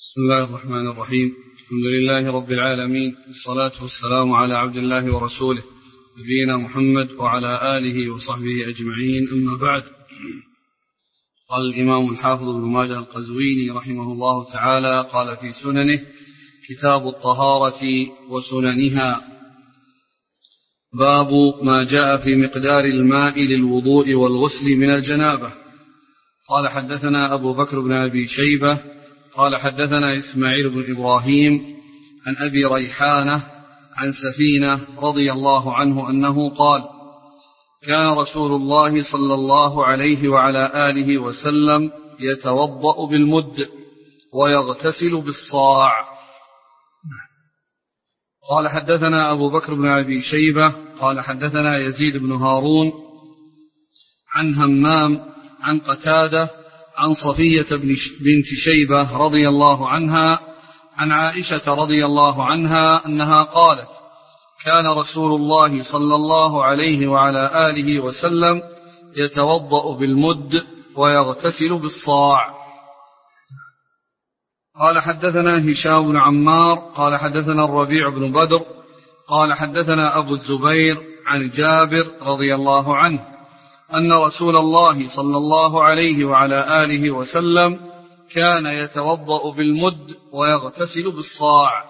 بسم الله الرحمن الرحيم. الحمد لله رب العالمين، والصلاة والسلام على عبد الله ورسوله نبينا محمد وعلى آله وصحبه أجمعين، أما بعد. قال الإمام الحافظ ابن ماجه القزويني رحمه الله تعالى قال في سننه: كتاب الطهارة وسننها، باب ما جاء في مقدار الماء للوضوء والغسل من الجنابة. قال حدثنا أبو بكر بن أبي شيبة قال حدثنا إسماعيل بن إبراهيم عن أبي ريحانة عن سفينة رضي الله عنه أنه قال: كان رسول الله صلى الله عليه وعلى آله وسلم يتوضأ بالمد ويغتسل بالصاع. قال حدثنا أبو بكر بن أبي شيبة قال حدثنا يزيد بن هارون عن همام عن قتادة عن صفية بنت شيبة رضي الله عنها عن عائشة رضي الله عنها أنها قالت: كان رسول الله صلى الله عليه وعلى آله وسلم يتوضأ بالمد ويغتسل بالصاع. قال حدثنا هشام بن عمار قال حدثنا الربيع بن بدر قال حدثنا أبو الزبير عن جابر رضي الله عنه أن رسول الله صلى الله عليه وعلى آله وسلم كان يتوضأ بالمد ويغتسل بالصاع.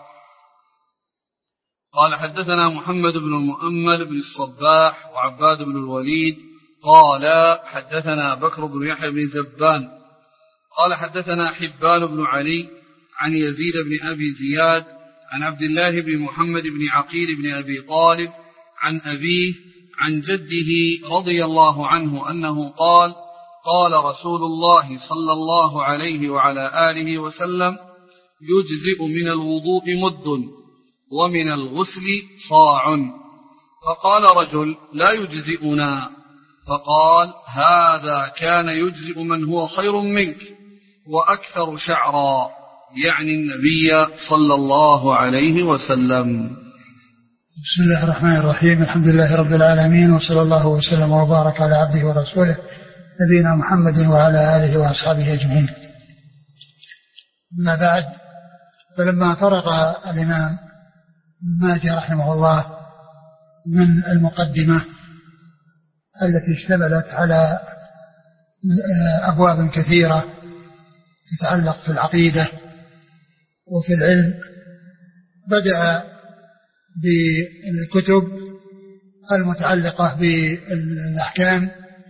قال حدثنا محمد بن المؤمل بن الصباح وعباد بن الوليد قال حدثنا بكر بن يحيى بن زبان قال حدثنا حبان بن علي عن يزيد بن أبي زياد عن عبد الله بن محمد بن عقيل بن أبي طالب عن أبيه عن جده رضي الله عنه أنه قال: قال رسول الله صلى الله عليه وعلى آله وسلم: يجزئ من الوضوء مد ومن الغسل صاع. فقال رجل: لا يجزئنا. فقال: هذا كان يجزئ من هو خير منك وأكثر شعرا، يعني النبي صلى الله عليه وسلم. بسم الله الرحمن الرحيم. الحمد لله رب العالمين، وصلى الله وسلم وبارك على عبده ورسوله نبينا محمد وعلى آله وأصحابه أجمعين. أما بعد، فلما فرغ الإمام ماجه رحمه الله من المقدمة التي اشتملت على أبواب كثيرة تتعلق في العقيدة وفي العلم، بدأ بالكتب المتعلقة بالأحكام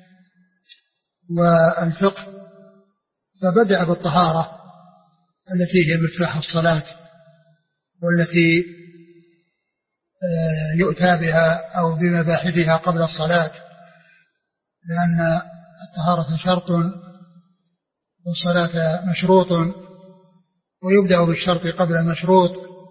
والفقه، فبدأ بالطهارة التي هي مفتاح الصلاة والتي يؤتى بها أو بمباحثها قبل الصلاة، لأن الطهارة شرط والصلاة مشروط، ويبدأ بالشرط قبل المشروط،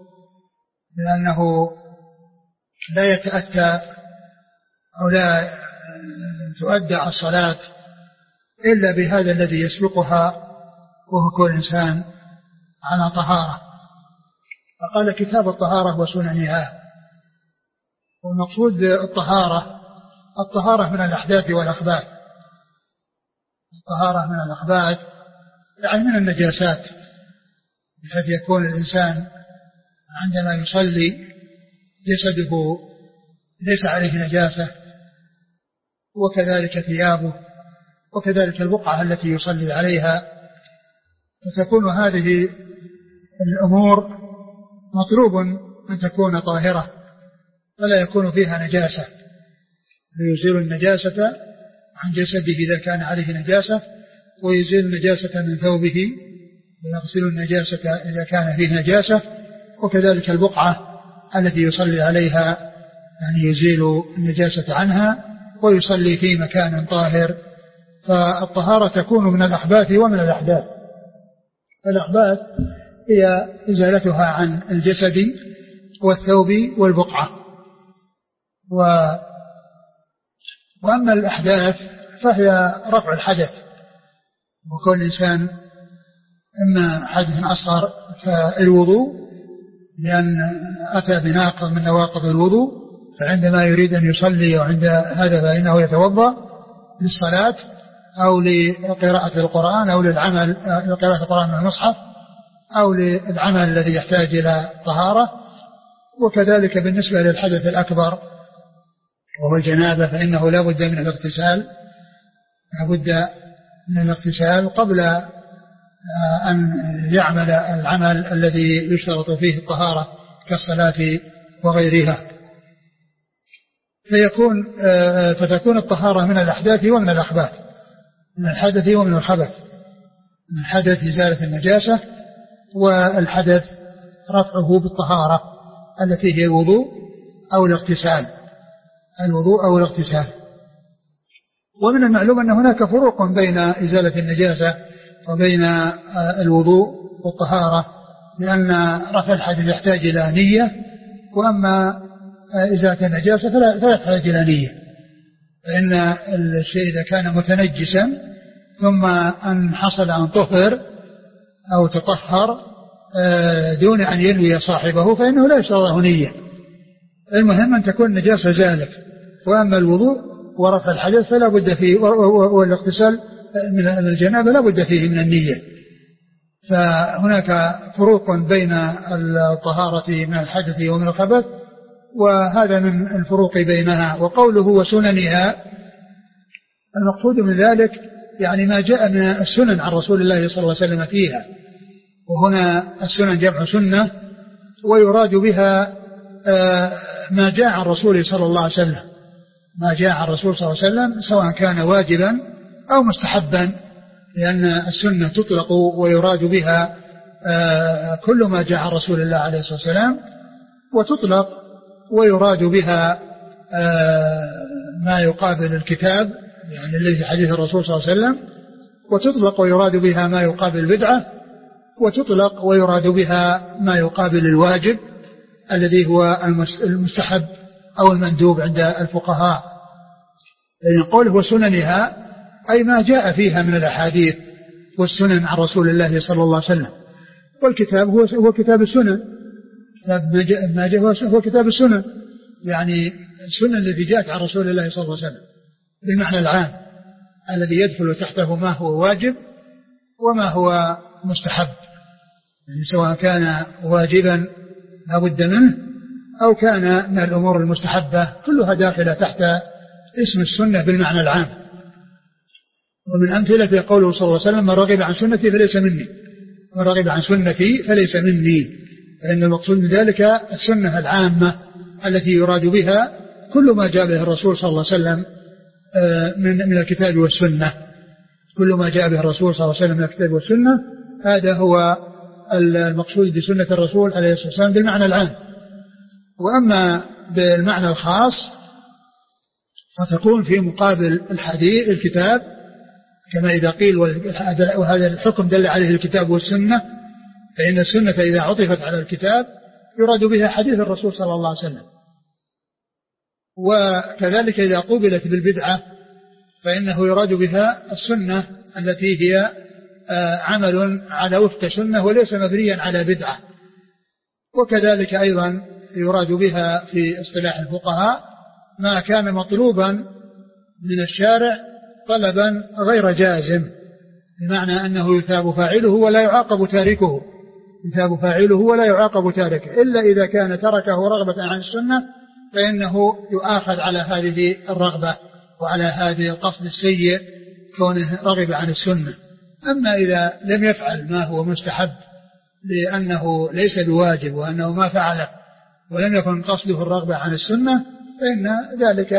لأنه لا يتأتى أو لا تؤدى الصلاة إلا بهذا الذي يسبقها، وهو كل إنسان على طهارة. فقال: كتاب الطهارة وسننها. والمقصود الطهارة من الأحداث والأخباث. الطهارة من الأخباث يعني من النجاسات، بحيث يكون الإنسان عندما يصلي جسده ليس عليه نجاسة، وكذلك ثيابه، وكذلك البقعة التي يصلي عليها، فتكون هذه الأمور مطلوب أن تكون طاهرة ولا يكون فيها نجاسة، ليزيل النجاسة عن جسده إذا كان عليه نجاسة، ويزيل النجاسة من ثوبه، ويغسل النجاسة إذا كان فيه نجاسة، وكذلك البقعة التي يصلي عليها يعني يزيل النجاسة عنها ويصلي في مكان طاهر. فالطهارة تكون من الأخباث ومن الأحداث. الأخباث هي إزالتها عن الجسد والثوب والبقعة، وأما الأحداث فهي رفع الحدث، وكل إنسان إما حدث أصغر فالوضوء، لأن أتى بناقض من نواقض الوضوء، فعندما يريد أن يصلي وعند هذا فإنه يتوضأ للصلاة أو لقراءة القرآن أو للعمل لقراءة القرآن من المصحف أو للعمل الذي يحتاج إلى طهارة. وكذلك بالنسبة للحدث الأكبر وهو الجنابة فإنه لا بد من الاغتسال، لا بد من الاغتسال قبل أن يعمل العمل الذي يشترط فيه الطهارة كالصلاة وغيرها. فتكون الطهارة من الأحداث ومن الأخبث، من الحدث ومن الخبث. من الحدث إزالة النجاسة، والحدث رفعه بالطهارة التي هي الوضوء أو الاغتسال، الوضوء أو الاغتسال. ومن المعلوم أن هناك فروق بين إزالة النجاسة وبين الوضوء والطهارة، لأن رفع الحدث يحتاج إلى نية، وأما إزالة النجاسة فلا تحتاج إلى نية. فإن الشيء إذا كان متنجسا ثم أن حصل أن طهر أو تطهر دون أن ينوي صاحبه فإنه لا يشترط له نية. المهم أن تكون النجاسة زالت. وأما الوضوء ورفع الحدث فلا بد فيه، والاغتسال من الجنابة لا بد فيه من النية. فهناك فروق بين الطهارة من الحدث ومن الخبث، وهذا من الفروق بينها. وقوله وسننها، المقصود من ذلك يعني ما جاء من السنن عن رسول الله صلى الله عليه وسلم فيها. وهنا السنن جمع سنة، ويراد بها ما جاء عن رسوله صلى الله عليه وسلم، ما جاء عن رسول صلى الله عليه وسلم سواء كان واجبا أو مستحبا، لأن السنة تطلق ويراد بها كل ما جاء عن رسول الله عليه الصلاة والسلام، وتطلق ويراد بها ما يقابل الكتاب يعني الذي حديث الرسول صلى الله عليه وسلم، وتطلق ويراد بها ما يقابل البدعة، وتطلق ويراد بها ما يقابل الواجب الذي هو المستحب أو المندوب عند الفقهاء. يقول وسننها أي ما جاء فيها من الأحاديث والسنن عن رسول الله صلى الله عليه وسلم. والكتاب هو كتاب السنن، ما جاء هو كتاب السنن، يعني السنن التي جاءت عن رسول الله صلى الله عليه وسلم بمعنى العام الذي يدخل تحته ما هو واجب وما هو مستحب، يعني سواء كان واجبا لا بد منه أو كان من الأمور المستحبة، كلها داخلة تحت اسم السنة بالمعنى العام. ومن أمثلة قوله صلى الله عليه وسلم من رغب عن سنتي فليس مني، من رغب عن سنتي فليس مني، فإن المقصود من ذلك السنة العامة التي يراد بها كل ما جاء به الرسول صلى الله عليه وسلم من الكتاب والسنة، كل ما جاء به الرسول صلى الله عليه وسلم من الكتاب والسنة، هذا هو المقصود بسنة الرسول عليه الصلاة والسلام بالمعنى العام. وأما بالمعنى الخاص فتكون في مقابل الحديث الكتاب، كما إذا قيل وهذا الحكم دل عليه الكتاب والسنة، فإن السنة إذا عطفت على الكتاب يراد بها حديث الرسول صلى الله عليه وسلم. وكذلك إذا قوبلت بالبدعة فإنه يراد بها السنة التي هي عمل على وفق سنة وليس مبنيا على بدعة. وكذلك أيضا يراد بها في اصطلاح الفقهاء ما كان مطلوبا من الشارع طلبا غير جازم، بمعنى أنه يثاب فاعله ولا يعاقب تاركه، يثاب فاعله ولا يعاقب تاركه، إلا إذا كان تركه رغبة عن السنة فإنه يؤاخذ على هذه الرغبة وعلى هذه القصد السيء كونه رغب عن السنة. أما إذا لم يفعل ما هو مستحب لأنه ليس بواجب وأنه ما فعله ولم يكن قصده الرغبة عن السنة فإن ذلك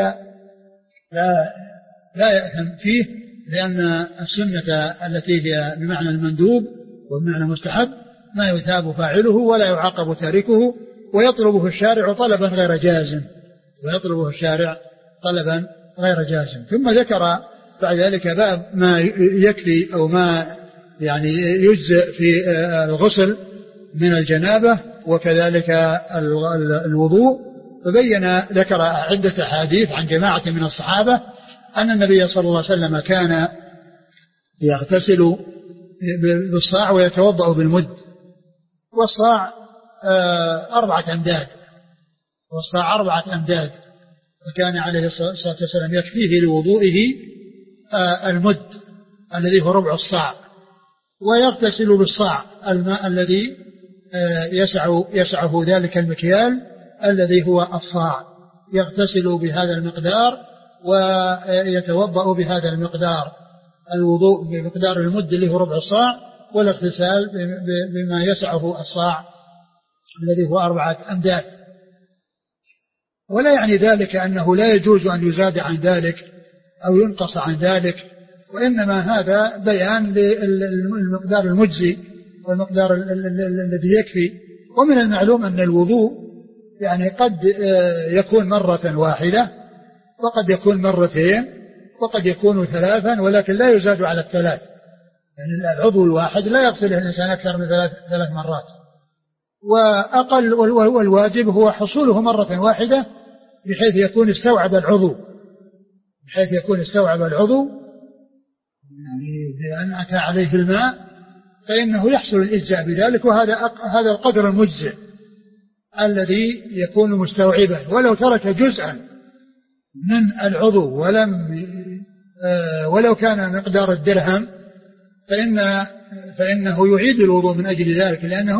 لا يأثم فيه، لأن السنة التي هي بمعنى المندوب وبمعنى المستحب ما يثاب فاعله ولا يعاقب تاركه، ويطلبه الشارع طلبا غير جازم، ويطلبه الشارع طلبا غير جازم. ثم ذكر بعد ذلك باب ما يكفي أو ما يعني يجزئ في الغسل من الجنابة وكذلك الوضوء، فبين ذكر عدة أحاديث عن جماعة من الصحابة أن النبي صلى الله عليه وسلم كان يغتسل بالصاع ويتوضأ بالمد، والصاع 4 أمداد، والصاع 4 أمداد، فكان عليه الصلاة والسلام يكفيه لوضوئه المد الذي هو ربع الصاع، ويغتسل بالصاع الماء الذي يسعه ذلك المكيال الذي هو الصاع، يغتسل بهذا المقدار ويتوضأ بهذا المقدار، الوضوء بمقدار المد اللي هو ربع الصاع، والاغتسال بما يسعه الصاع الذي هو 4 أمداد. ولا يعني ذلك أنه لا يجوز أن يزاد عن ذلك أو ينقص عن ذلك، وإنما هذا بيان للمقدار المجزي والمقدار الذي يكفي. ومن المعلوم أن الوضوء يعني قد يكون مرة واحدة، وقد يكون مرتين، وقد يكون 3، ولكن لا يزاد على 3. يعني العضو الواحد لا يغسله الإنسان أكثر من 3 مرات، وأقل والواجب هو حصوله مرة واحدة بحيث يكون استوعب العضو، يعني بأن أتى عليه الماء فإنه يحصل الإجزاء بذلك، وهذا القدر المجزئ الذي يكون مستوعبا. ولو ترك جزءا من العضو ولو كان مقدار الدرهم فإنه يعيد الوضوء من أجل ذلك، لأنه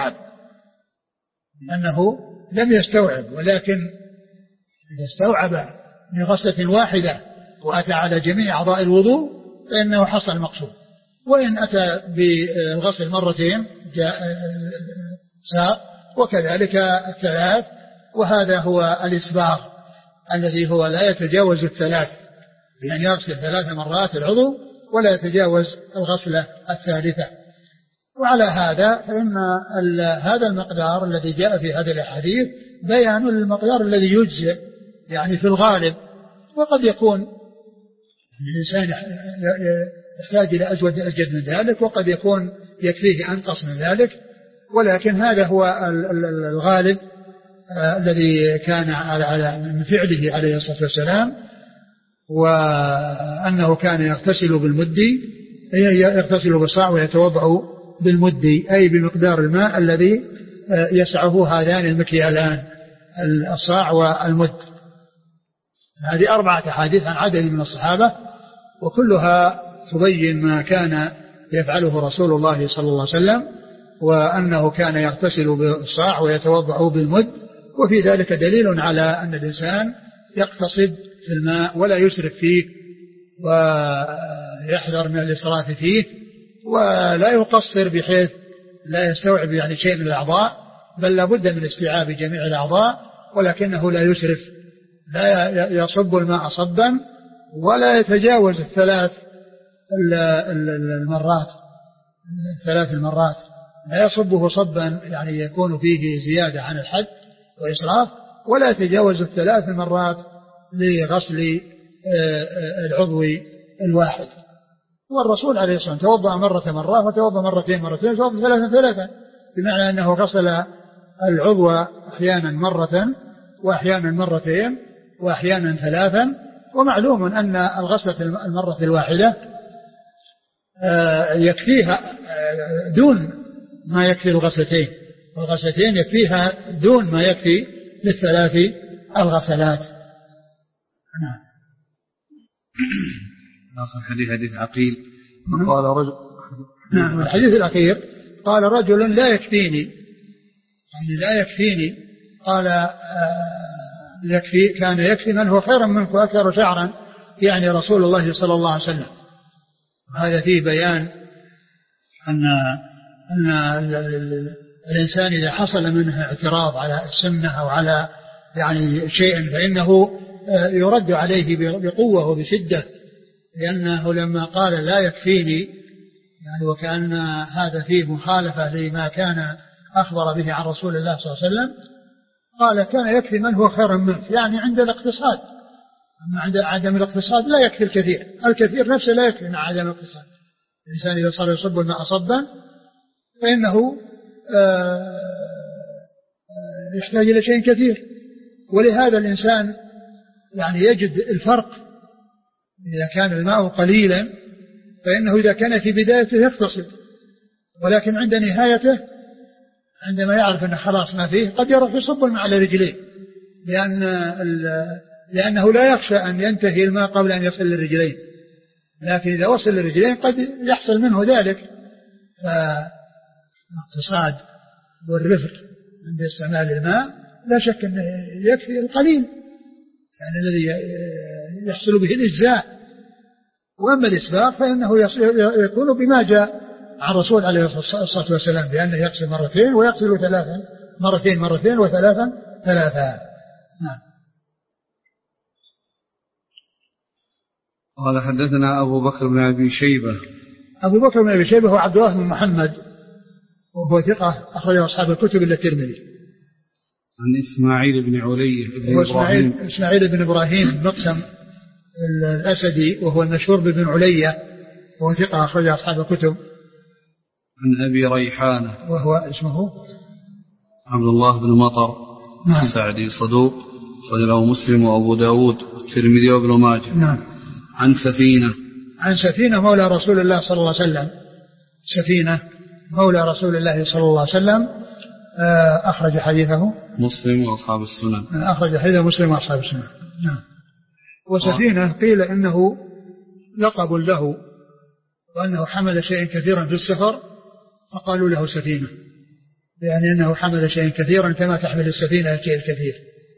لم يستوعب. ولكن إذا استوعب من غسلة واحدة وأتى على جميع أعضاء الوضوء فإنه حصل المقصود. وإن أتى بالغسل مرتين جاء ساق، وكذلك 3، وهذا هو الإسباغ الذي هو لا يتجاوز 3، بأن يغسل 3 مرات العضو ولا يتجاوز الغسلة 3. وعلى هذا فإن هذا المقدار الذي جاء في هذه الأحاديث بيان المقدار الذي يجزئ يعني في الغالب. وقد يكون الإنسان يحتاج إلى أجود من ذلك، وقد يكون يكفيه أنقص من ذلك، ولكن هذا هو الغالب الذي كان من فعله عليه الصلاة والسلام، وأنه كان يغتسل بالصاع ويتوضأ بالمد، أي بمقدار الماء الذي يسعه هذان المكيالان الصاع والمد. هذه 4 أحاديث عن عدد من الصحابة، وكلها تبين ما كان يفعله رسول الله صلى الله عليه وسلم، وأنه كان يغتسل بالصاع ويتوضأ بالمد. وفي ذلك دليل على أن الإنسان يقتصد في الماء ولا يسرف فيه، ويحذر من الإسراف فيه، ولا يقصر بحيث لا يستوعب يعني شيء من الأعضاء، بل لابد من استيعاب جميع الأعضاء، ولكنه لا يسرف، لا يصب الماء صبا ولا يتجاوز 3 المرات، لا يصبه صبا يعني يكون فيه زيادة عن الحد وإسراف، ولا يتجاوز 3 مرات لغسل العضو الواحد. والرسول عليه الصلاة والسلام توضأ مرة وتوضأ مرتين وتوضأ 3، بمعنى أنه غسل العضو أحيانا مرة وأحيانا مرتين وأحيانا 3. ومعلوم أن الغسلة المرة الواحدة يكفيها دون ما يكفي الغسلتين، والغسلتين يكفيها دون ما يكفي ل3 الغسلات. نعم. آخر حديث عقيل قال رجل. نعم. الحديث الأخير قال رجل لا يكفيني، قال كان يكفي من هو خيرا منك وأكثر شعرا، يعني رسول الله صلى الله عليه وسلم. هذا فيه بيان أن الإنسان إذا حصل منه اعتراض على السنة أو على يعني شيء فإنه يرد عليه بقوة وبشدة، لأنه لما قال لا يكفيني يعني وكأن هذا فيه مخالفة لما كان أخبر به عن رسول الله صلى الله عليه وسلم، قال كان يكفي من هو خير منك، يعني عند الاقتصاد. أما عند عدم الاقتصاد لا يكفي الكثير نفسه لا يكفي مع عدم الاقتصاد. الإنسان إذا صار يصب الماء صبا فإنه يحتاج إلى شيء كثير، ولهذا الإنسان يعني يجد الفرق. إذا كان الماء قليلا فإنه إذا كان في بدايته يقتصد، ولكن عند نهايته عندما يعرف أنه خلاص ما فيه قد يروح يصب الماء على رجليه، لأنه لا يخشى أن ينتهي الماء قبل أن يصل للرجلين. لكن إذا وصل للرجلين قد يحصل منه ذلك، فالاقتصاد والرفق عند استعمال الماء لا شك أنه يكفي القليل يعني الذي يحصل به الإجزاء. وأما الإسباغ فإنه يكون بما جاء عن الرسول عليه الصلاة والسلام بأنه يغسل مرتين ويغسل ثلاثا، مرتين وثلاثا ثلاثا. نعم. قال حدثنا أبو بكر بن أبي شيبة. أبو بكر بن أبي شيبة هو عبد الله بن محمد وهو ثقة أخرجه أصحاب الكتب إلا الترمذي. عن إسماعيل بن علي بن إبراهيم. إسماعيل بن إبراهيم المقسم الأسدي وهو المشهور بابن علية وهو ثقة أخرجه أصحاب الكتب. عن أبي ريحانة وهو اسمه عبد الله بن مطر. نعم. السعدي صدوق وله مسلم وأبو داود والترمذي وابن ماجه. نعم. عن سفينة مولى رسول الله صلى الله عليه وسلم. سفينة مولى رسول الله صلى الله عليه وسلم أخرج حديثه مسلم وأصحاب السنن. أخرج حديثه مسلم وأصحاب السنن. نعم. وسفينة قيل إنه لقب له وأنه حمل شيئا كثيرا في السفر فقالوا له سفينة يعني أنه حمل شيئا كثيرا كما تحمل السفينة الشيء الكثير.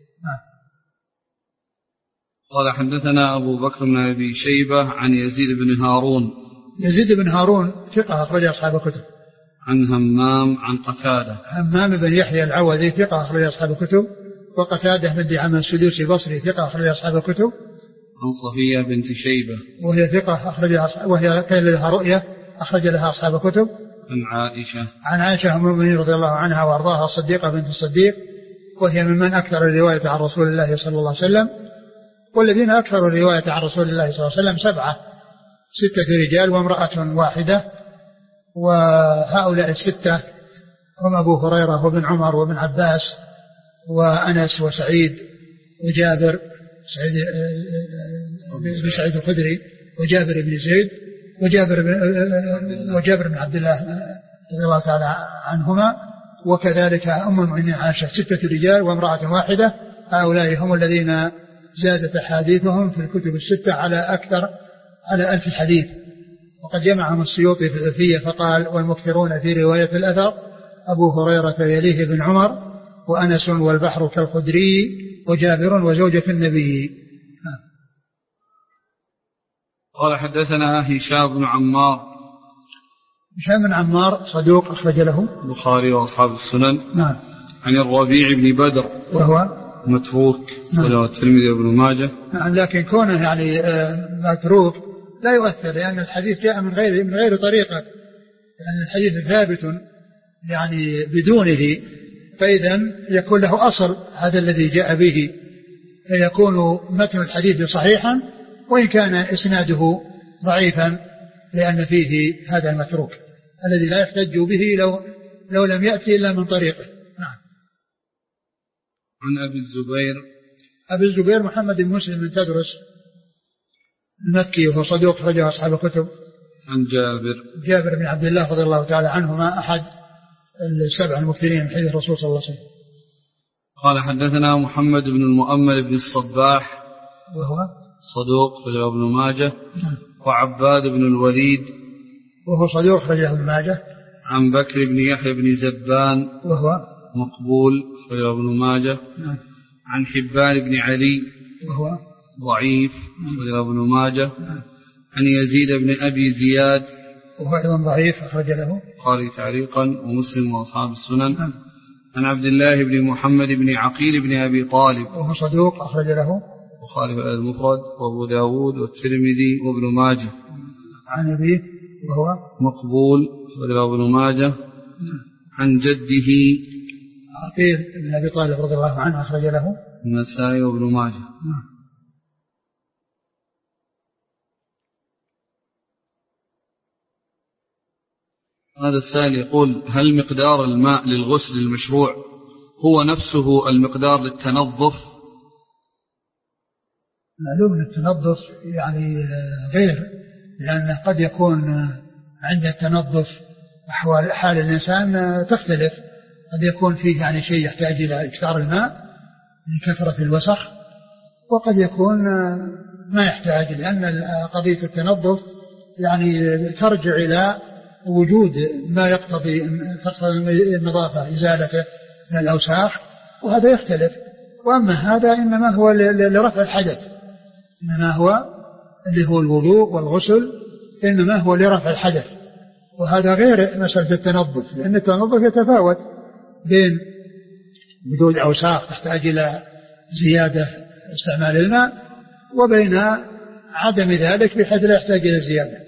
قال حدثنا أبو بكر بن أبي شيبة عن يزيد بن هارون. يزيد بن هارون ثقة أخرج أصحاب الكتب. عن همام عن قتادة. همام بن يحيى العوذي ثقة أخرج أصحاب الكتب. وقتادة بن دعامة السدوسي بصري ثقة أخرج أصحاب الكتب. عن صفية بنت شيبة وهي ثقة وهي كان لها رؤية أخرج لها أصحاب الكتب. عن عائشة أم المؤمنين رضي الله عنها وأرضاها الصديقة بنت الصديق وهي ممن أكثر الرواية عن رسول الله صلى الله عليه وسلم. والذين أكثروا الرواية عن رسول الله صلى الله عليه وسلم 6 رجال وامرأة واحدة. وهؤلاء 6 هم أبو هريرة وابن عمر وابن عباس وأنس وسعيد وجابر سعيد الخدري وجابر بن زيد وجابر بن عبد الله رضي الله تعالى عنهما. وكذلك أم المؤمنين عائشة 6 رجال وامرأة واحدة. هؤلاء هم الذين زادت أحاديثهم في الكتب ال6 على 1000 حديث. وقد جمعهم السيوطي في الألفية فقال والمكثرون في رواية الأثر أبو هريرة يليه بن عمر وأنس والبحر كالخدري وجابر وزوجة النبي. قال حدثنا هشام بن عمار. هشام بن عمار صدوق أخرج له البخاري وأصحاب السنن. نعم. عن الربيع بن بدر وهو متروك وله الترمذي وابن ماجه. نعم. لكن كونه يعني متروك لا يؤثر لأن الحديث جاء من غير طريقة يعني الحديث ثابت يعني بدونه فإذا يكون له أصل هذا الذي جاء به فيكون متن الحديث صحيحا وإن كان إسناده ضعيفا لأن فيه هذا المتروك الذي لا يحتج به لو لم يأتي إلا من طريقه. نعم. عن أبي الزبير محمد بن مسلم بن تدرس المكي وهو صدوق أخرجه أصحاب الكتب. عن جابر بن عبد الله رضي الله تعالى عنهما أحد 7 المكثرين من حديث الرسول صلى الله عليه وسلم. قال حدثنا محمد بن المؤمل بن الصباح وهو صدوق أخرجه ابن ماجه. وعباد بن الوليد وهو صدوق أخرجه ابن ماجه. عن بكر بن يحيى بن زبان وهو مقبول أخرجه ابن ماجه. عن حبان بن علي وهو ضعيف أخرجه ابن ماجه. عن يزيد بن أبي زياد وهو أيضا ضعيف أخرج له البخاري تعليقا ومسلم وأصحاب السنن. عن عبد الله بن محمد بن عقيل بن أبي طالب وهو صدوق أخرج له البخاري المفرد وأبو داود والترمذي وابن ماجه. عن أبيه وهو مقبول أخرجه ابن ماجه. عن جده عقيل بن أبي طالب رضي الله عنه أخرج له النسائي وابن ماجه. هذا السائل يقول هل مقدار الماء للغسل المشروع هو نفسه المقدار للتنظف؟ معلوم أن التنظف يعني غير لأن قد يكون عند التنظف حال الإنسان تختلف قد يكون فيه يعني شيء يحتاج إلى إكثار الماء من كثرة الوسخ وقد يكون ما يحتاج لأن قضية التنظف يعني ترجع إلى وجود ما يقتضي النظافة إزالته من الأوساخ، وهذا يختلف. وأما هذا إنما هو لرفع الحدث، إنما هو اللي هو الوضوء والغسل، إنما هو لرفع الحدث، وهذا غير مسألة التنظف، لأن التنظف يتفاوت بين وجود أوساخ تحتاج إلى زيادة استعمال الماء، وبين عدم ذلك بحيث لا يحتاج إلى زيادة.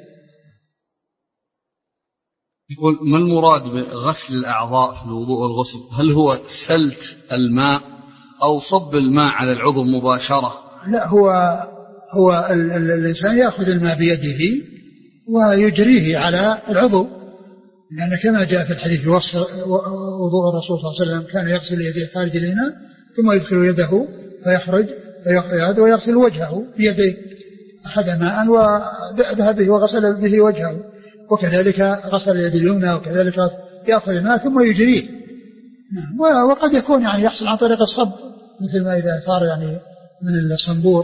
يقول: ما المراد بغسل الأعضاء في الوضوء والغسل؟ هل هو سلت الماء أو صب الماء على العضو مباشرة؟ لا، هو الإنسان يأخذ الماء بيده ويجريه على العضو، لأن كما جاء في الحديث وصف وضوء الرسول صلى الله عليه وسلم كان يغسل يديه خارج الإناء ثم يدخل يده فيخرج ويغسل وجهه بيديه، أخذ ماء وذهب به وغسل به وجهه، وكذلك غسل اليد اليمنى، وكذلك يأخذ الماء ثم يجريه. وقد يكون يعني يحصل عن طريق الصب، مثل ما إذا صار يعني من الصنبور.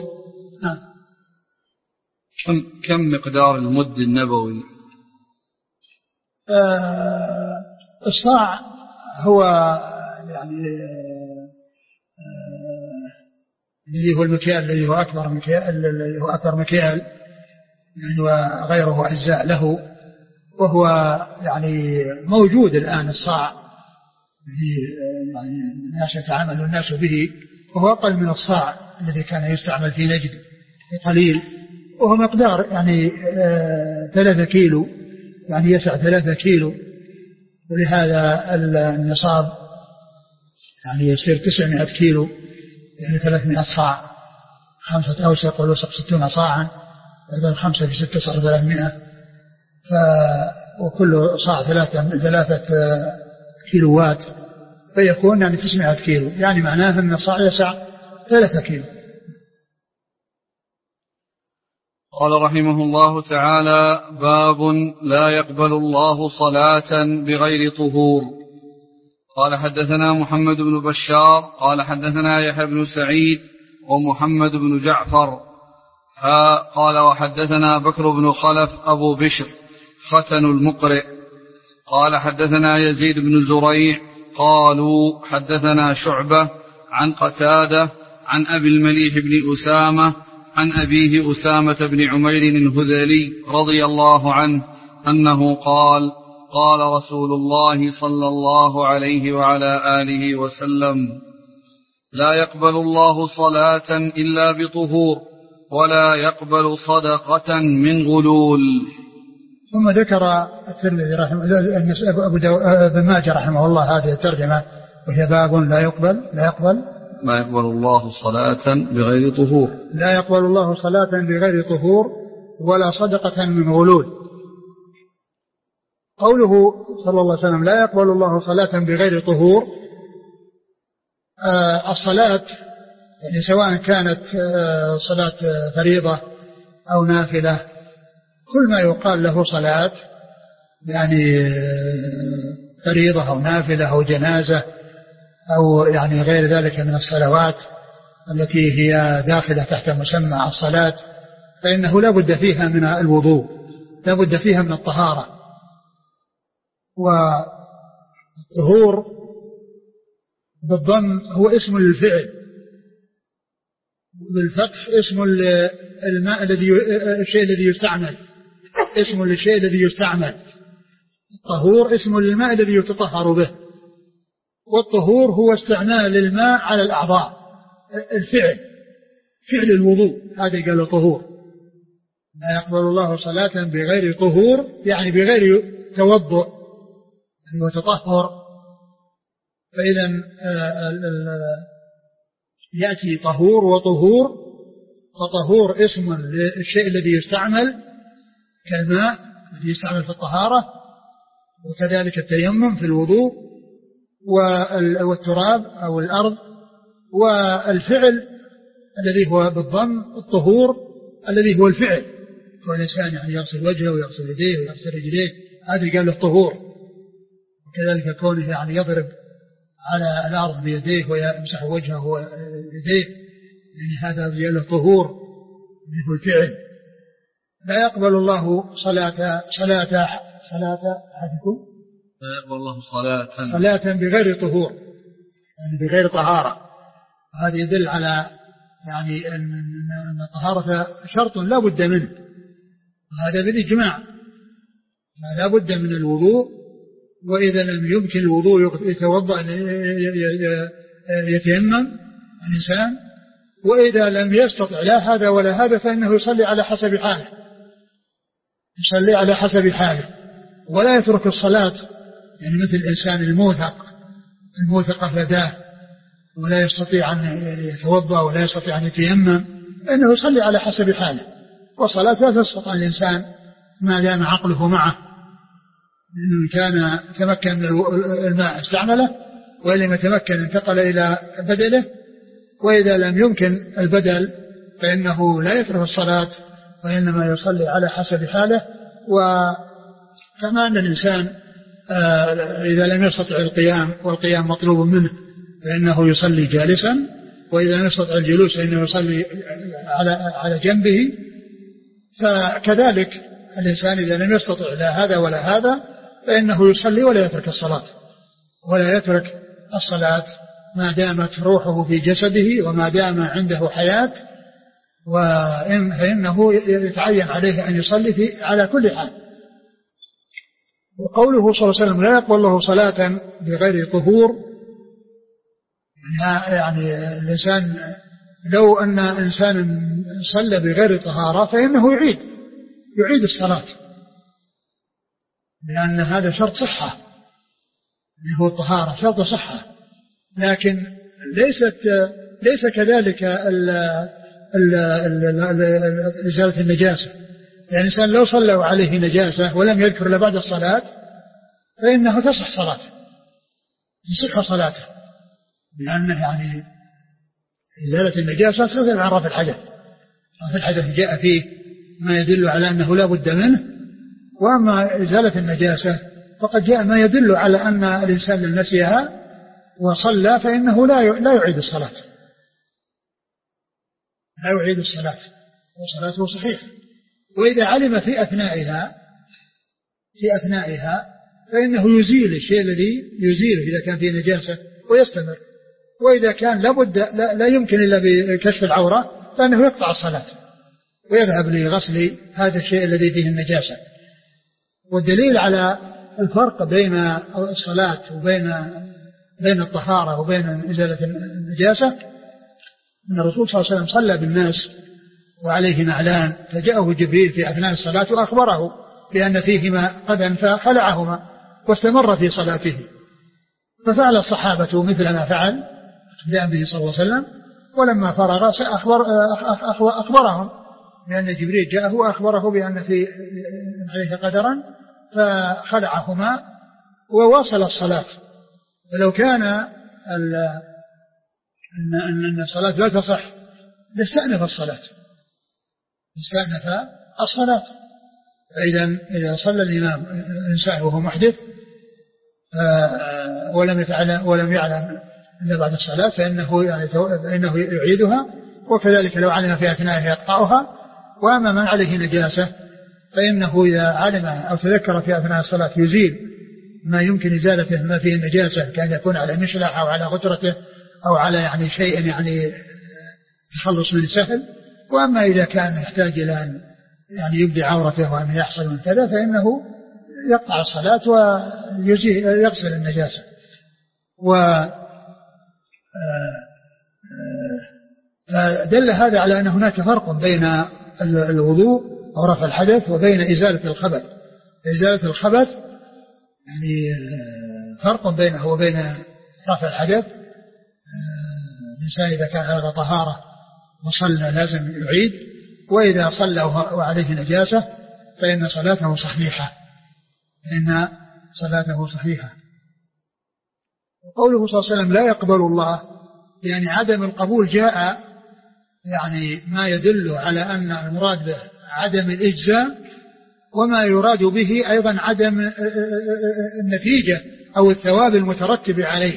كم مقدار المد النبوي؟ الصاع هو يعني الذي هو المكيال، الذي هو أكبر مكيال يعني، وغيره أجزاء له، وهو يعني موجود الآن الصاع الذي يعني الناس يتعامل الناس به، وهو أقل من الصاع الذي كان يستعمل في نجد قليل، وهو مقدار يعني 3 كيلو، يعني يسع 3 كيلو، ولهذا النصاب يعني يصير 900 كيلو، يعني 300 صاع، 5 أوسق والوسق 60 صاعا، إذا 5 في 6 صار 300، وكل صاع 3 كيلوات، فيكون يعني 900 كيلو، يعني معناه أن الصاع يسع 3 كيلو. قال رحمه الله تعالى: باب لا يقبل الله صلاة بغير طهور. قال: حدثنا محمد بن بشار قال: حدثنا يحيى بن سعيد ومحمد بن جعفر قال: وحدثنا بكر بن خلف أبو بشر ختن المقرئ قال: حدثنا يزيد بن زريع قالوا: حدثنا شعبة عن قتادة عن أبي المليح بن أسامة عن أبيه أسامة بن عمير الهذلي رضي الله عنه أنه قال: قال رسول الله صلى الله عليه وعلى آله وسلم: لا يقبل الله صلاة إلا بطهور، ولا يقبل صدقة من غلول. ثم ذكر الترمذي رحمه الله ابن ماجه رحمه الله هذه الترجمة، وهي باب لا يقبل الله صلاة بغير طهور، لا يقبل الله صلاة بغير طهور ولا صدقة من غلول. قوله صلى الله عليه وسلم لا يقبل الله صلاة بغير طهور، الصلاة يعني سواء كانت صلاة فريضة أو نافلة، كل ما يقال له صلاة يعني فريضة أو نافلة أو جنازة أو يعني غير ذلك من الصلوات التي هي داخلة تحت مسمى الصلاة، فإنه لا بد فيها من الوضوء، لا بد فيها من الطهارة. والطهور بالضم هو اسم للفعل، بالفتح اسم الماء الشيء الذي يستعمل، اسم للشيء الذي يستعمل. الطهور اسم للماء الذي يتطهر به، والطهور هو استعمال الماء على الأعضاء، الفعل، فعل الوضوء، هذا قال طهور. لا يقبل الله صلاة بغير طهور، يعني بغير توضؤ وتطهر. فإذا يأتي طهور وطهور، فطهور اسم للشيء الذي يستعمل كالماء الذي يستعمل في الطهارة، وكذلك التيمم في الوضوء، والتراب أو الأرض، والفعل الذي هو بالضم الطهور الذي هو الفعل، والإنسان يعني يغسل وجهه ويغسل يديه ويغسل رجليه، هذا قال له طهور. وكذلك كونه يعني يضرب على الأرض بيديه ويمسح وجهه ويديه، يعني هذا قال له طهور اللي هو الفعل. لا يقبل الله صلاة أحدكم والله صلاة بغير طهور، يعني بغير طهارة. هذا يدل على يعني أن الطهارة شرط لا بد منه، هذا بالإجماع، لا بد من الوضوء، وإذا لم يمكن الوضوء يتوضأ يتيمم الإنسان، وإذا لم يستطع لا هذا ولا هذا فإنه يصلي على حسب حاله، يصلي على حسب حاله ولا يترك الصلاة، يعني مثل الإنسان الموثق لداه ولا يستطيع أن يتوضأ ولا يستطيع أن يتيمم، فإنه يصلي على حسب حاله. والصلاة لا تستطيع الإنسان ما دام عقله معه، إن كان تمكن من الماء استعمله، وإن لم يتمكن انتقل إلى بدله، وإذا لم يمكن البدل فإنه لا يترك الصلاة وإنما يصلي على حسب حاله. وكما أن الإنسان إذا لم يستطع القيام والقيام مطلوب منه فإنه يصلي جالسا، وإذا لم يستطع الجلوس فإنه يصلي على جنبه، فكذلك الإنسان إذا لم يستطع لا هذا ولا هذا فإنه يصلي ولا يترك الصلاة ما دامت روحه في جسده وما دام عنده حياة، فإنه يتعين عليه أن يصلي على كل حال. وقوله صلى الله عليه وسلم لا يقبل الله صلاة بغير طهور، يعني الإنسان لو أن إنسان صلى بغير طهارة فإنه يعيد الصلاة، لأن هذا شرط صحة، اللي هو الطهارة شرط صحة، لكن ليس كذلك إزالة النجاسة. يعني الإنسان لو صلوا عليه نجاسة ولم يذكر إلا بعد الصلاة فإنه تصح صلاته، لأنه يعني إزالة النجاسة تختلف عن رفع الحدث. رفع الحدث جاء فيه ما يدل على أنه لا بد منه، وأما إزالة النجاسة فقد جاء ما يدل على أن الإنسان لو نسيها وصلى فإنه لا يعيد الصلاة، وصلاته صحيحة. وإذا علم في أثنائها فإنه يزيل الشيء الذي يزيله إذا كان فيه نجاسة ويستمر، وإذا كان لا يمكن إلا بكشف العورة فإنه يقطع الصلاة ويذهب لغسل هذا الشيء الذي فيه النجاسة. والدليل على الفرق بين الصلاة وبين الطهارة وبين إزالة النجاسة أن الرسول صلى الله عليه وسلم صلى بالناس وعليه نعلان، فجاءه جبريل في أثناء الصلاة وأخبره بأن فيهما قدم فخلعهما واستمر في صلاته، ففعل الصحابة مثل ما فعل اقتداء به صلى الله عليه وسلم، ولما فرغ أخبرهم بأن جبريل جاءه وأخبره بأن في عليه قدرا فخلعهما وواصل الصلاة. ولو كان أن الصلاة لا تصح لاستأنف الصلاة. فإذا صلى الإمام الإنسان وهو محدث ولم يعلم إلا بعد الصلاة فإنه يعيدها، وكذلك لو علم في أثنائها يقطعها. وأما من عليه نجاسة فإنه إذا علم أو تذكر في أثناء الصلاة يزيل ما يمكن إزالته ما فيه النجاسة، كان يكون على مشلح أو على غترته أو على شيء تخلص من سهل. وأما إذا كان يحتاج إلى أن يبدي عورته وأن يحصل من كذا فإنه يقطع الصلاة ويغسل النجاسة. فدل هذا على أن هناك فرق بين الوضوء أو رفع الحدث وبين إزالة الخبث. إزالة الخبث فرق بينه وبين رفع الحدث. الإنسان إذا كان على طهارة وصلى لازم يعيد، وإذا صلى وعليه نجاسة فإن صلاته صحيحة. وقوله صلى الله عليه وسلم لا يقبل الله، يعني عدم القبول جاء ما يدل على أن المراد به عدم الإجزاء، وما يراد به أيضا عدم النتيجة أو الثواب المترتب عليه،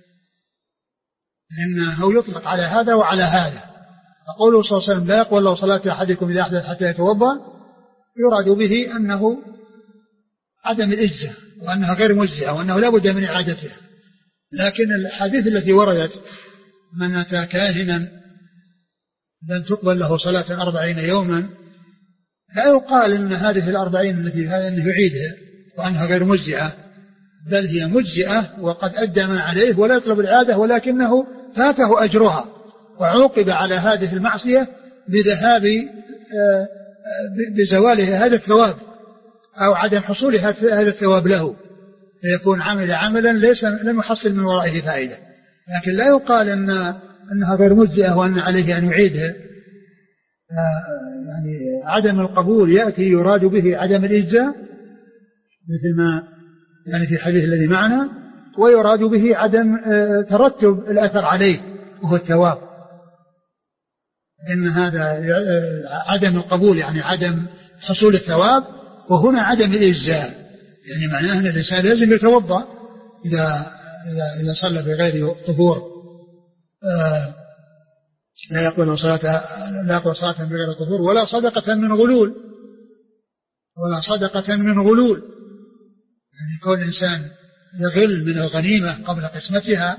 لأنه يطلق على هذا وعلى هذا. فقوله صلى الله عليه وسلم لا يقبل الله صلاة أحدكم إذا أحدث حتى يتوضأ، يراد به أنه عدم الإجزاء وأنها غير مجزئة وأنه لا بد من إعادتها. لكن الحديث التي وردت من أتى كاهنا لن تقبل له صلاة 40 يوما لا يقال إن هذه 40 التي أنه يعيدها وأنها غير مجزئة، بل هي مجزئة وقد أدى ما عليه ولا يطلب العادة، ولكنه فاته أجرها وعوقب على هذه المعصية بذهاب بزواله هذا الثواب أو عدم حصول هذا الثواب له، فيكون عمل عملا لم يحصل من ورائه فائدة. لكن لا يقال أنها غير مجزئة وأن عليه أن يعيدها. يعني عدم القبول يأتي يراد به عدم الإجزاء مثل ما يعني في الحديث الذي معنا، ويراد به عدم ترتب الأثر عليه وهو الثواب. إن هذا عدم القبول يعني عدم حصول الثواب، وهنا عدم الإجزاء يعني معناه أن الإنسان لازم يتوضأ إذا صلى بغير طهور، لا يقبل صلاة بغير طهور ولا صدقة من غلول يعني كون الإنسان يغل من الغنيمة قبل قسمتها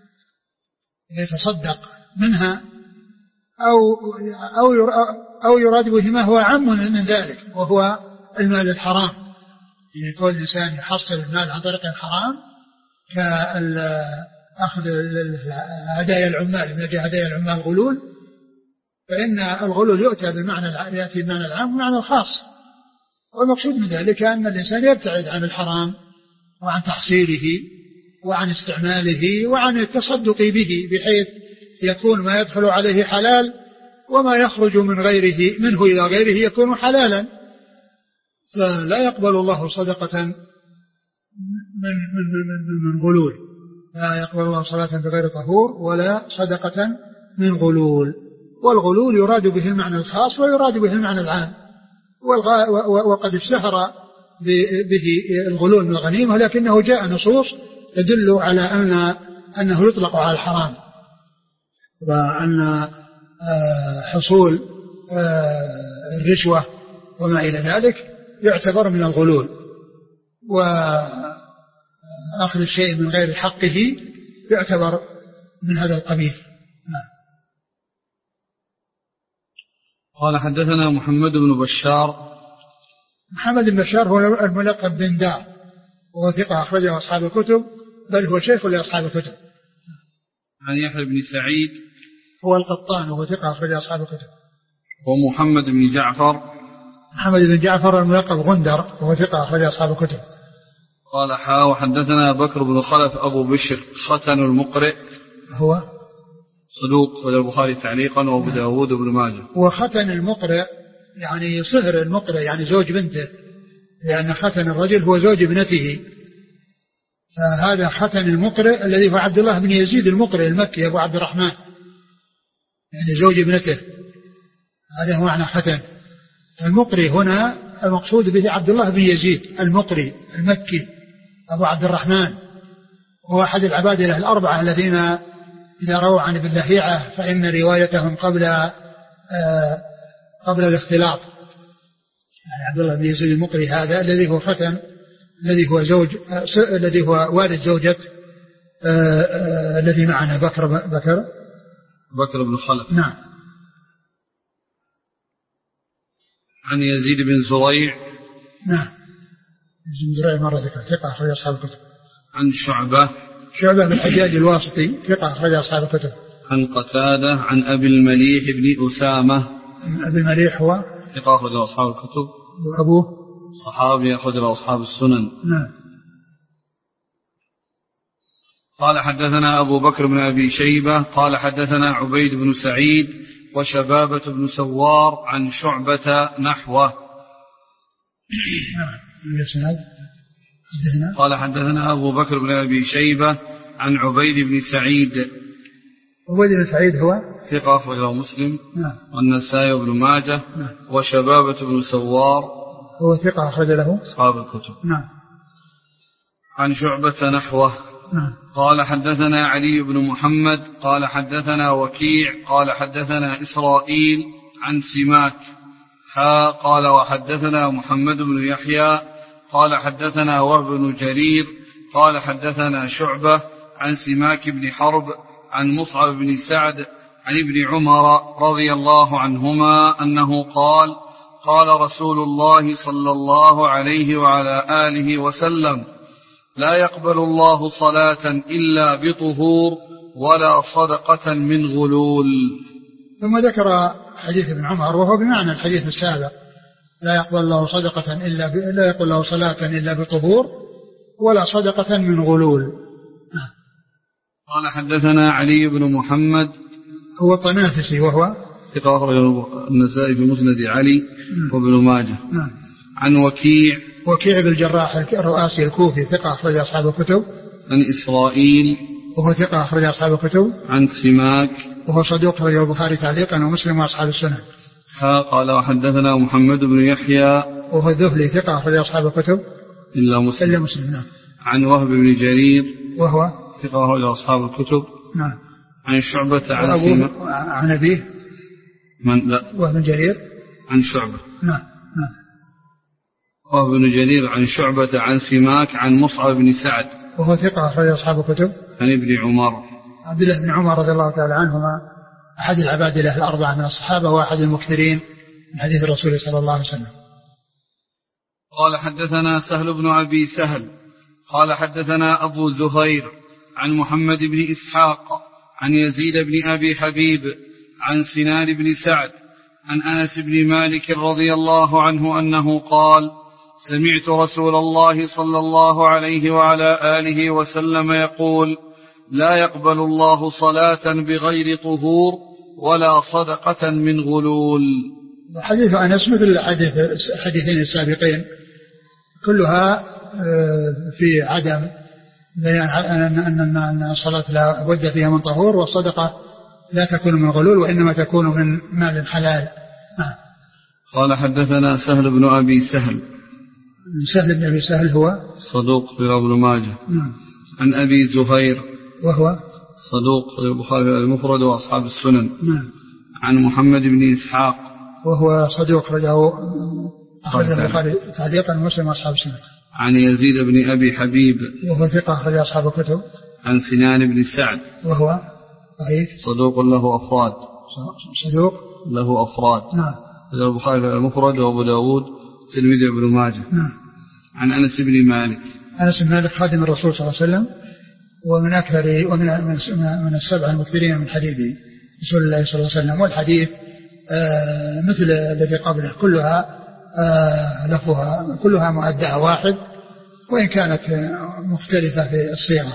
يتصدق منها أو يراد به ما هو عام من ذلك وهو المال الحرام، يعني كون الإنسان يحصل المال عن طريق حرام كأخذ هدايا العمال من أجل هدايا العمال غلول، فإن الغلول يأتي بالمعنى العام والمعنى الخاص. والمقصود من ذلك أن الإنسان يبتعد عن الحرام وعن تحصيله وعن استعماله وعن التصدق به، بحيث يكون ما يدخل عليه حلال وما يخرج منه إلى غيره يكون حلالا. فلا يقبل الله صدقة من غلول، لا يقبل الله صلاة بغير طهور ولا صدقة من غلول. والغلول يراد به المعنى الخاص ويراد به المعنى العام، وقد اشتهر به الغلول من الغنيمة، لكنه جاء نصوص تدل على أنه يطلق على الحرام، وأن حصول الرشوة وما إلى ذلك يعتبر من الغلول، وأخذ الشيء من غير حقه يعتبر من هذا القبيل. قال حدثنا محمد بن بشار. محمد بن بشار هو الملقب بن دار، وهو ثقة أخرجه أصحاب الكتب، بل هو شيخ لأصحاب الكتب. عن يحيى بن سعيد هو القطان، وهو ثقة أخرجه أصحاب الكتب. ومحمد بن جعفر. محمد بن جعفر الملقب غندر، وهو ثقة أخرجه أصحاب الكتب. قال وحدثنا بكر بن خلف أبو بشر ختن المقرئ، هو صدوق وله البخاري تعليقا وأبو داود وابن ماجه. وختن المقرئ يعني صهر المقرئ يعني زوج بنته، لأن ختن الرجل هو زوج ابنته، فهذا ختن المقرئ الذي هو عبد الله بن يزيد المقرئ المكي أبو عبد الرحمن، يعني زوج ابنته، هذا هو معنى ختن. المقرئ هنا المقصود به عبد الله بن يزيد المقرئ المكي أبو عبد الرحمن، هو أحد العبادلة الأربعة الذين إذا رووا عن ابن لهيعة فإن روايتهم قبل الاختلاط. يعني عبد الله بن يزيد المقري هذا الذي هو ختن، الذي هو والد زوجة الذي معنا بكر بن خلف. نعم. عن يزيد بن زريع. نعم. يزيد بن زريع مرة ذكر، ثقة أخرج أصحاب الكتب. عن شعبة بن الحجاج الواسطي، ثقة أخرج أصحاب الكتب. عن قتادة عن أبي المليح بن أسامة. أبي المليح هو ثقة أخرج أصحاب الكتب. وأبوه صحابي أخرج أصحاب السنن. نعم. قال حدثنا أبو بكر بن أبي شيبة قال حدثنا عبيد بن سعيد وشبابة بن سوار عن شعبة نحوه. قال حدثنا أبو بكر بن أبي شيبة عن عبيد بن سعيد. عبيد بن سعيد هو ثقة أخرجه مسلم. نعم. والنسائي وابن ماجه. نعم. وشبابة بن سوار هو ثقة أخرج له أصحاب الكتب. نعم. عن شعبة نحوه. نعم. قال حدثنا علي بن محمد قال حدثنا وكيع قال حدثنا إسرائيل عن سماك قال وحدثنا محمد بن يحيى قال حدثنا وهب بن جرير قال حدثنا شعبة عن سماك بن حرب عن مصعب بن سعد عن ابن عمر رضي الله عنهما أنه قال قال رسول الله صلى الله عليه وعلى آله وسلم لا يقبل الله صلاة إلا بطهور ولا صدقة من غلول. ثم ذكر حديث ابن عمر وهو بمعنى الحديث السابق لا يقبل الله صلاة إلا بطهور ولا صدقة من غلول. قال حدثنا علي بن محمد هو الطنافسي وهو ثقة أخرجه النسائي في مسند علي وابن ماجه. عن وكيع بن الجراح الرؤاسي الكوفي ثقة أخرج أصحاب الكتب. عن إسرائيل وهو ثقة أخرج أصحاب الكتب. عن سماك وهو صدوق أخرجه البخاري تعليقا ومسلم وأصحاب السنن. قال وحدثنا محمد بن يحيى وهو الذهلي ثقة أخرج أصحاب الكتب إلا مسلم. عن وهب بن جرير وهو ثقة أخرج أصحاب الكتب. عن شعبة عن أبيه وهب بن جرير عن شعبة. وهب بن جرير عن شعبة عن سماك عن مصعب بن سعد وهو ثقة أخرج أصحاب الكتب. عن ابن عمر عبد الله بن عمر رضي الله تعالى عنهما أحد العبادلة الأربعة من الصحابة وأحد المكثرين من حديث الرسول صلى الله عليه وسلم. قال حدثنا سهل بن أبي سهل قال حدثنا أبو زهير عن محمد بن إسحاق عن يزيد بن أبي حبيب عن سنان بن سعد عن أنس بن مالك رضي الله عنه أنه قال سمعت رسول الله صلى الله عليه وعلى آله وسلم يقول لا يقبل الله صلاة بغير طهور ولا صدقة من غلول. حديث أنس مثل الحديثين السابقين كلها في عدم بيان أن الصلاة لا بد فيها من طهور والصدقة لا تكون من غلول وإنما تكون من مال حلال. قال حدثنا سهل بن أبي سهل بن أبي سهل هو صدوق في ابن ماجه. عن أبي زهير وهو صدوق في البخاري المفرد وأصحاب السنن. عن محمد بن إسحاق وهو صدوق أخرج البخاري تعليقا ومسلم وأصحاب السنن. عن يزيد بن أبي حبيب وهو ثقة أخرج أصحاب الكتب. عن سنان بن سعد وهو ضعيف صدوق له أفراد. نعم. البخاري المفرد وأبو داود والترمذي وابن ماجه. عن أنس بن مالك خادم الرسول صلى الله عليه وسلم ومن أكثر ومن السبع المكثرين من حديث رسول الله صلى الله عليه وسلم. والحديث مثل الذي قبله كلها لفظها كلها مؤدى واحد وإن كانت مختلفة في الصيغة.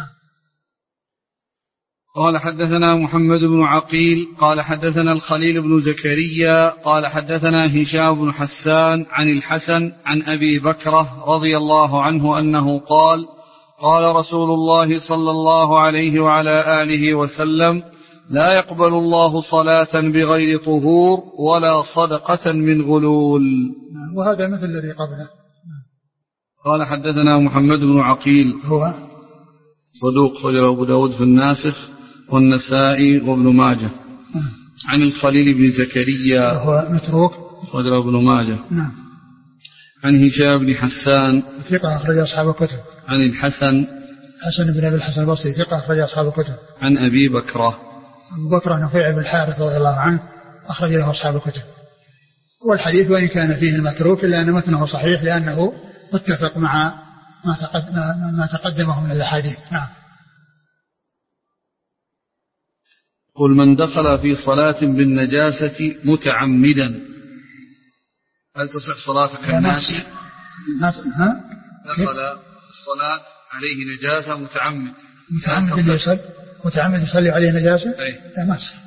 قال حدثنا محمد بن عقيل قال حدثنا الخليل بن زكريا قال حدثنا هشام بن حسان عن الحسن عن أبي بكرة رضي الله عنه أنه قال قال رسول الله صلى الله عليه وعلى آله وسلم لا يقبل الله صلاة بغير طهور ولا صدقة من غلول. وهذا مثل الذي قبله. قال حدثنا محمد بن عقيل هو صدوق رجل أبو داود في الناسخ والنسائي وابن ماجه. عن الخليل بن زكريا هو متروك رجل ابن ماجه. عن هشام بن حسان ثقة أخرج أصحاب الكتب. عن الحسن بن أبي الحسن البصري ثقة أخرج أصحاب الكتب. عن أبي بكرة نفيع بن الحارث رضي الله عنه أخرج له أصحاب الكتب. والحديث وإن كان فيه المتروك إلا أن متنه صحيح لأنه متفق مع ما تقدمه من الأحاديث. قل من دخل في صلاة بالنجاسة متعمدا هل تصح صلاتك الناسي؟ دخل الصلاة عليه نجاسة متعمد يصلي عليه نجاسة؟ لا ما صح.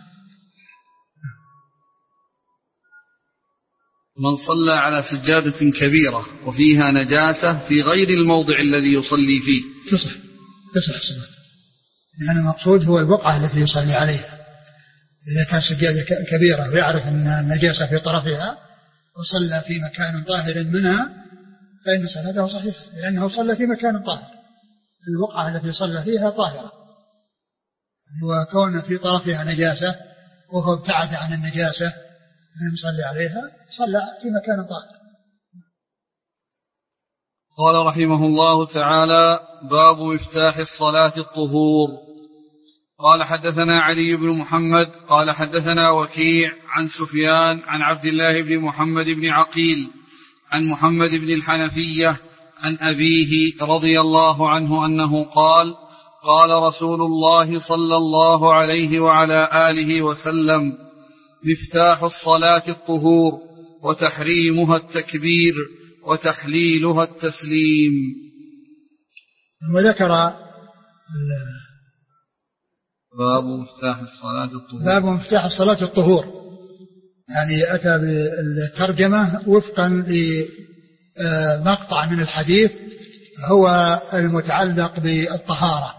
من صلى على سجادة كبيرة وفيها نجاسة في غير الموضع الذي يصلي فيه تصح صلاته لأن المقصود هو البقعة التي يصلي عليها. إذا كان سجادة كبيرة ويعرف أن النجاسة في طرفها وصلى في مكان طاهر منها فإن صلاته صحيحة لأنه صلى في مكان طاهر. البقعة التي صلى فيها طاهرة وكون في طرفها نجاسة وهو ابتعد عن النجاسة لم يصلي عليها صلى في مكان طاهر. قال رحمه الله تعالى: باب مفتاح الصلاة الطهور. قال حدثنا علي بن محمد قال حدثنا وكيع عن سفيان عن عبد الله بن محمد بن عقيل عن محمد بن الحنفية عن أبيه رضي الله عنه أنه قال: قال رسول الله صلى الله عليه وعلى آله وسلم: مفتاح الصلاة الطهور وتحريمها التكبير وتحليلها التسليم. وذكر باب مفتاح الصلاة الطهور. باب مفتاح الصلاة الطهور، يعني أتى بالترجمة وفقا لمقطع من الحديث هو المتعلق بالطهارة،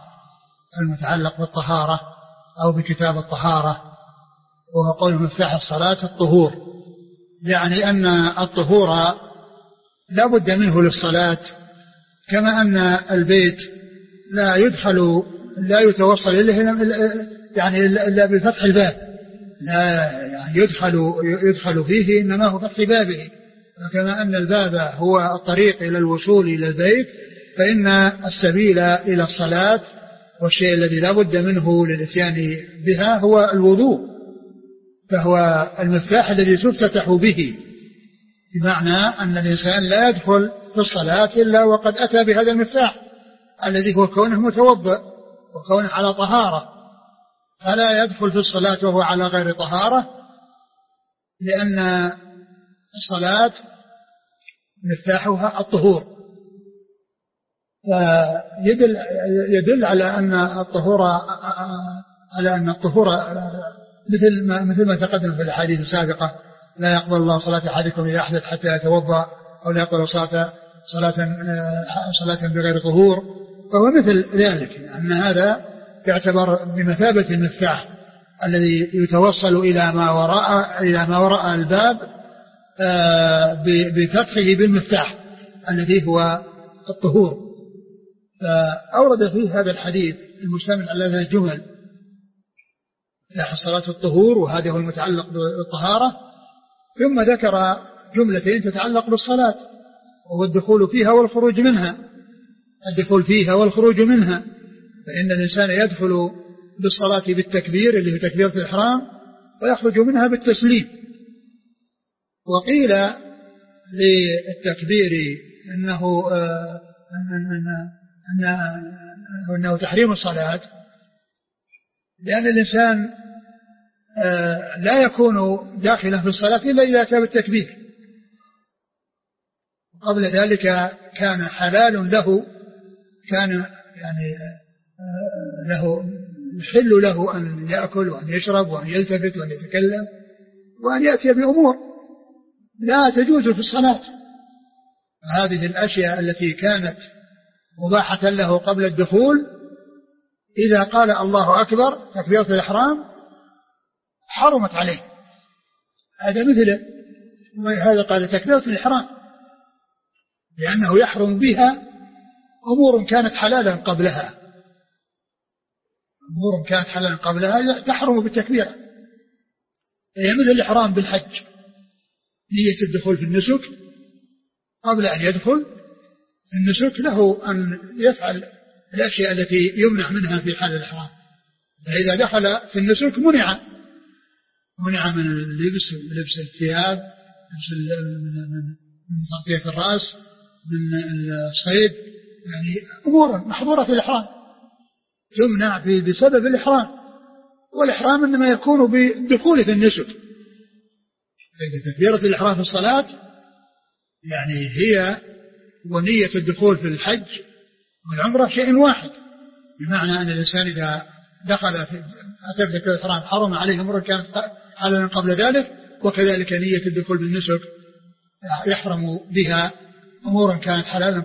أو بكتاب الطهارة، وهو قول مفتاح الصلاة الطهور، يعني أن الطهور لا بد منه للصلاة، كما أن البيت لا يتوصل إليه يعني إلا بفتح الباب، لا يعني يدخل فيه إنما هو فتح بابه، وكما أن الباب هو الطريق إلى الوصول إلى البيت، فإن السبيل إلى الصلاة والشيء الذي لا بد منه للإتيان بها هو الوضوء، فهو المفتاح الذي تفتتح به، بمعنى أن الإنسان لا يدخل في الصلاة إلا وقد أتى بهذا المفتاح الذي هو كونه متوضئ وكونه على طهارة، فلا يدخل في الصلاة وهو على غير طهارة، لأن الصلاة مفتاحها الطهور. فيدل على أن الطهور مثل ما تقدم في الأحاديث السابقة: لا يقبل الله صلاة أحدكم إذا أحدث حتى يتوضأ، أو لا يقبل صلاة بغير طهور، فهو مثل ذلك، أن هذا يعتبر بمثابة المفتاح الذي يتوصل إلى ما وراء الباب بفتحه بالمفتاح الذي هو الطهور. فأورد فيه هذا الحديث المشتمل على هذه الجمل: مفتاح الصلاة الطهور، وهذا هو المتعلق بالطهارة، ثم ذكر جملتين تتعلق بالصلاة والدخول فيها والخروج منها. الدخول فيها والخروج منها، فإن الإنسان يدخل بالصلاة بالتكبير اللي هو تكبيرة الإحرام، ويخرج منها بالتسليم. وقيل للتكبير أنه تحريم الصلاة، لأن الإنسان لا يكون داخلا في الصلاة إلا إذا أتى بالتكبير. قبل ذلك كان حلال له، كان يعني يحل له أن يأكل وأن يشرب وأن يلتفت وأن يتكلم وأن يأتي بأمور لا تجوز في الصلاة. هذه الأشياء التي كانت مباحة له قبل الدخول، إذا قال الله أكبر تكبيرة الإحرام حرمت عليه. هذا مثل هذا قال تكبيرة الإحرام، لأنه يحرم بها أمور كانت حلالا قبلها، تحرم بالتكبيرة. هي مثل الإحرام بالحج، نية الدخول في النسك، قبل أن يدخل النسك له أن يفعل الأشياء التي يمنع منها في حال الإحرام، فإذا دخل في النسك منع من لبس الثياب، من تغطية الرأس، من الصيد، يعني أمور محظورة الإحرام تمنع بسبب الإحرام. والإحرام إنما يكون بالدخول في النسك. إذا تكبيرة الإحرام في الصلاة يعني هي ونية الدخول في الحج والعمرة شيء واحد، بمعنى أن الإنسان إذا دخل في تكبيرة الإحرام حرم عليه أمور كانت حلالا قبل ذلك، وكذلك نية الدخول بالنسك يحرم بها أمور كانت حلالا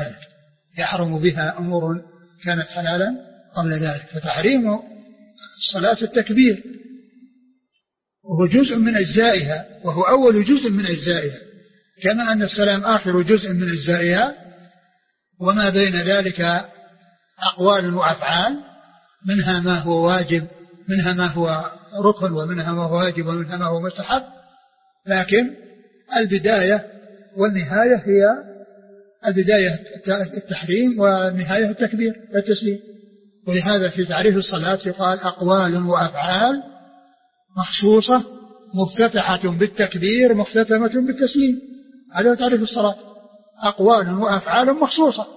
قبل ذلك. فتحريم الصلاة التكبير، وهو جزء من أجزائها، وهو أول جزء من أجزائها، كما أن السلام آخر جزء من أجزائها، وما بين ذلك أقوال وأفعال، منها ما هو واجب، منها ما هو ركن، ومنها ما هو واجب، ومنها ما هو مستحب، لكن البداية والنهاية هي البداية التحريم والنهاية التكبير والتسليم. ولهذا في تعريف الصلاة يقال أقوال وأفعال مخصوصة مفتتحة بالتكبير مختتمة بالتسليم. هذا تعريف الصلاة، أقوال وأفعال مخصوصة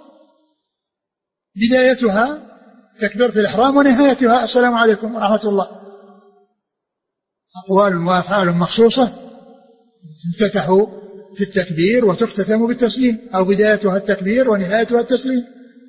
بدايتها تكبيرة الإحرام ونهايتها السلام عليكم ورحمة الله. أقوال وأفعال مخصوصة تفتتح في التكبير وتختتم بالتسليم، أو بدايتها التكبير ونهايتها التسليم.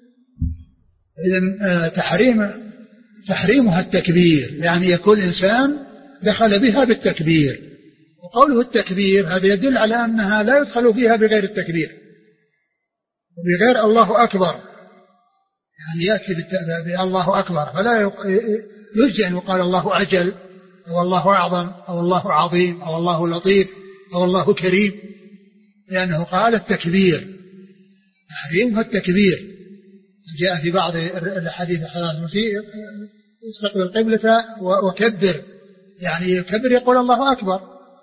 إذن تحريمها التكبير، يعني يكون الإنسان دخل بها بالتكبير. وقوله التكبير هذا يدل على أنها لا يدخل فيها بغير التكبير وبغير الله أكبر، يعني يأتي بالله أكبر، فلا يجزي أن يقال الله أجل أو الله أعظم أو الله عظيم أو الله لطيف أو الله كريم، لأنه قال التكبير. تحريمها التكبير. جاء في بعض الحديث المسيء استقبل القبلة وكبر، يعني يكبر يقول الله أكبر.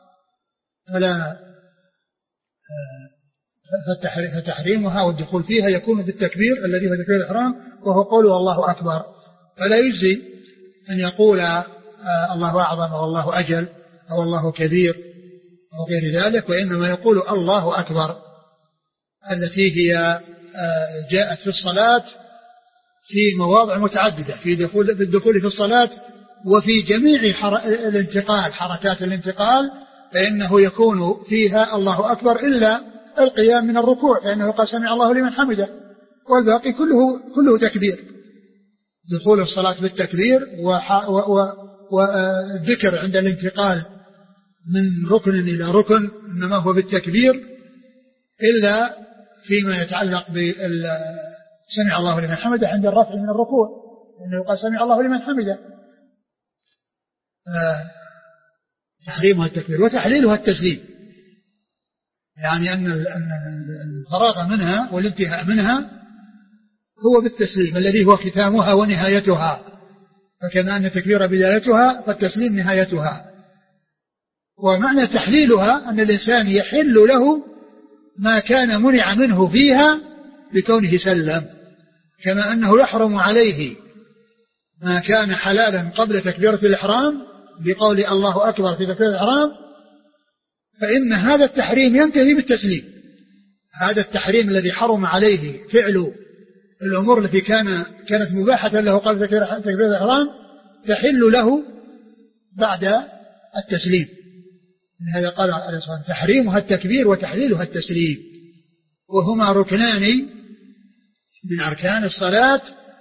فتحريمها والدخول فيها يكون بالتكبير الذي هو تكبير الإحرام، وهو قوله الله أكبر. فلا يجزي أن يقول الله أعظم أو الله أجل أو الله كبير أو غير ذلك، وإنما يقول الله أكبر التي هي جاءت في الصلاة في مواضع متعددة، في الدخول في الصلاة وفي جميع الانتقال، حركات الانتقال، فإنه يكون فيها الله أكبر إلا القيام من الركوع، فإنه قال سمع الله لمن حمده، والباقي كله تكبير. دخول الصلاة بالتكبير والذكر عند الانتقال من ركن إلى ركن إنما هو بالتكبير، إلا فيما يتعلق سمع الله لمن حمده عند الرفع من الركوع، إنه قال سمع الله لمن حمده. تحريمها التكبير وتحليلها التسليم، يعني أن الفراغ منها والانتهاء منها هو بالتسليم الذي هو ختامها ونهايتها، فكما أن التكبير بدايتها فالتسليم نهايتها. ومعنى تحليلها أن الإنسان يحل له ما كان منع منه فيها بكونه سلم، كما أنه يحرم عليه ما كان حلالا قبل تكبيرة الإحرام بقول الله أكبر في تكبيرة الإحرام، فإن هذا التحريم ينتهي بالتسليم. هذا التحريم الذي حرم عليه فعل الأمور التي كانت مباحة له قبل تكبيرة الإحرام تحل له بعد التسليم. هذا قال عليه الصلاة والسلام تحريمها التكبير وتحليلها التسليم، وهما ركنان من أركان الصلاة،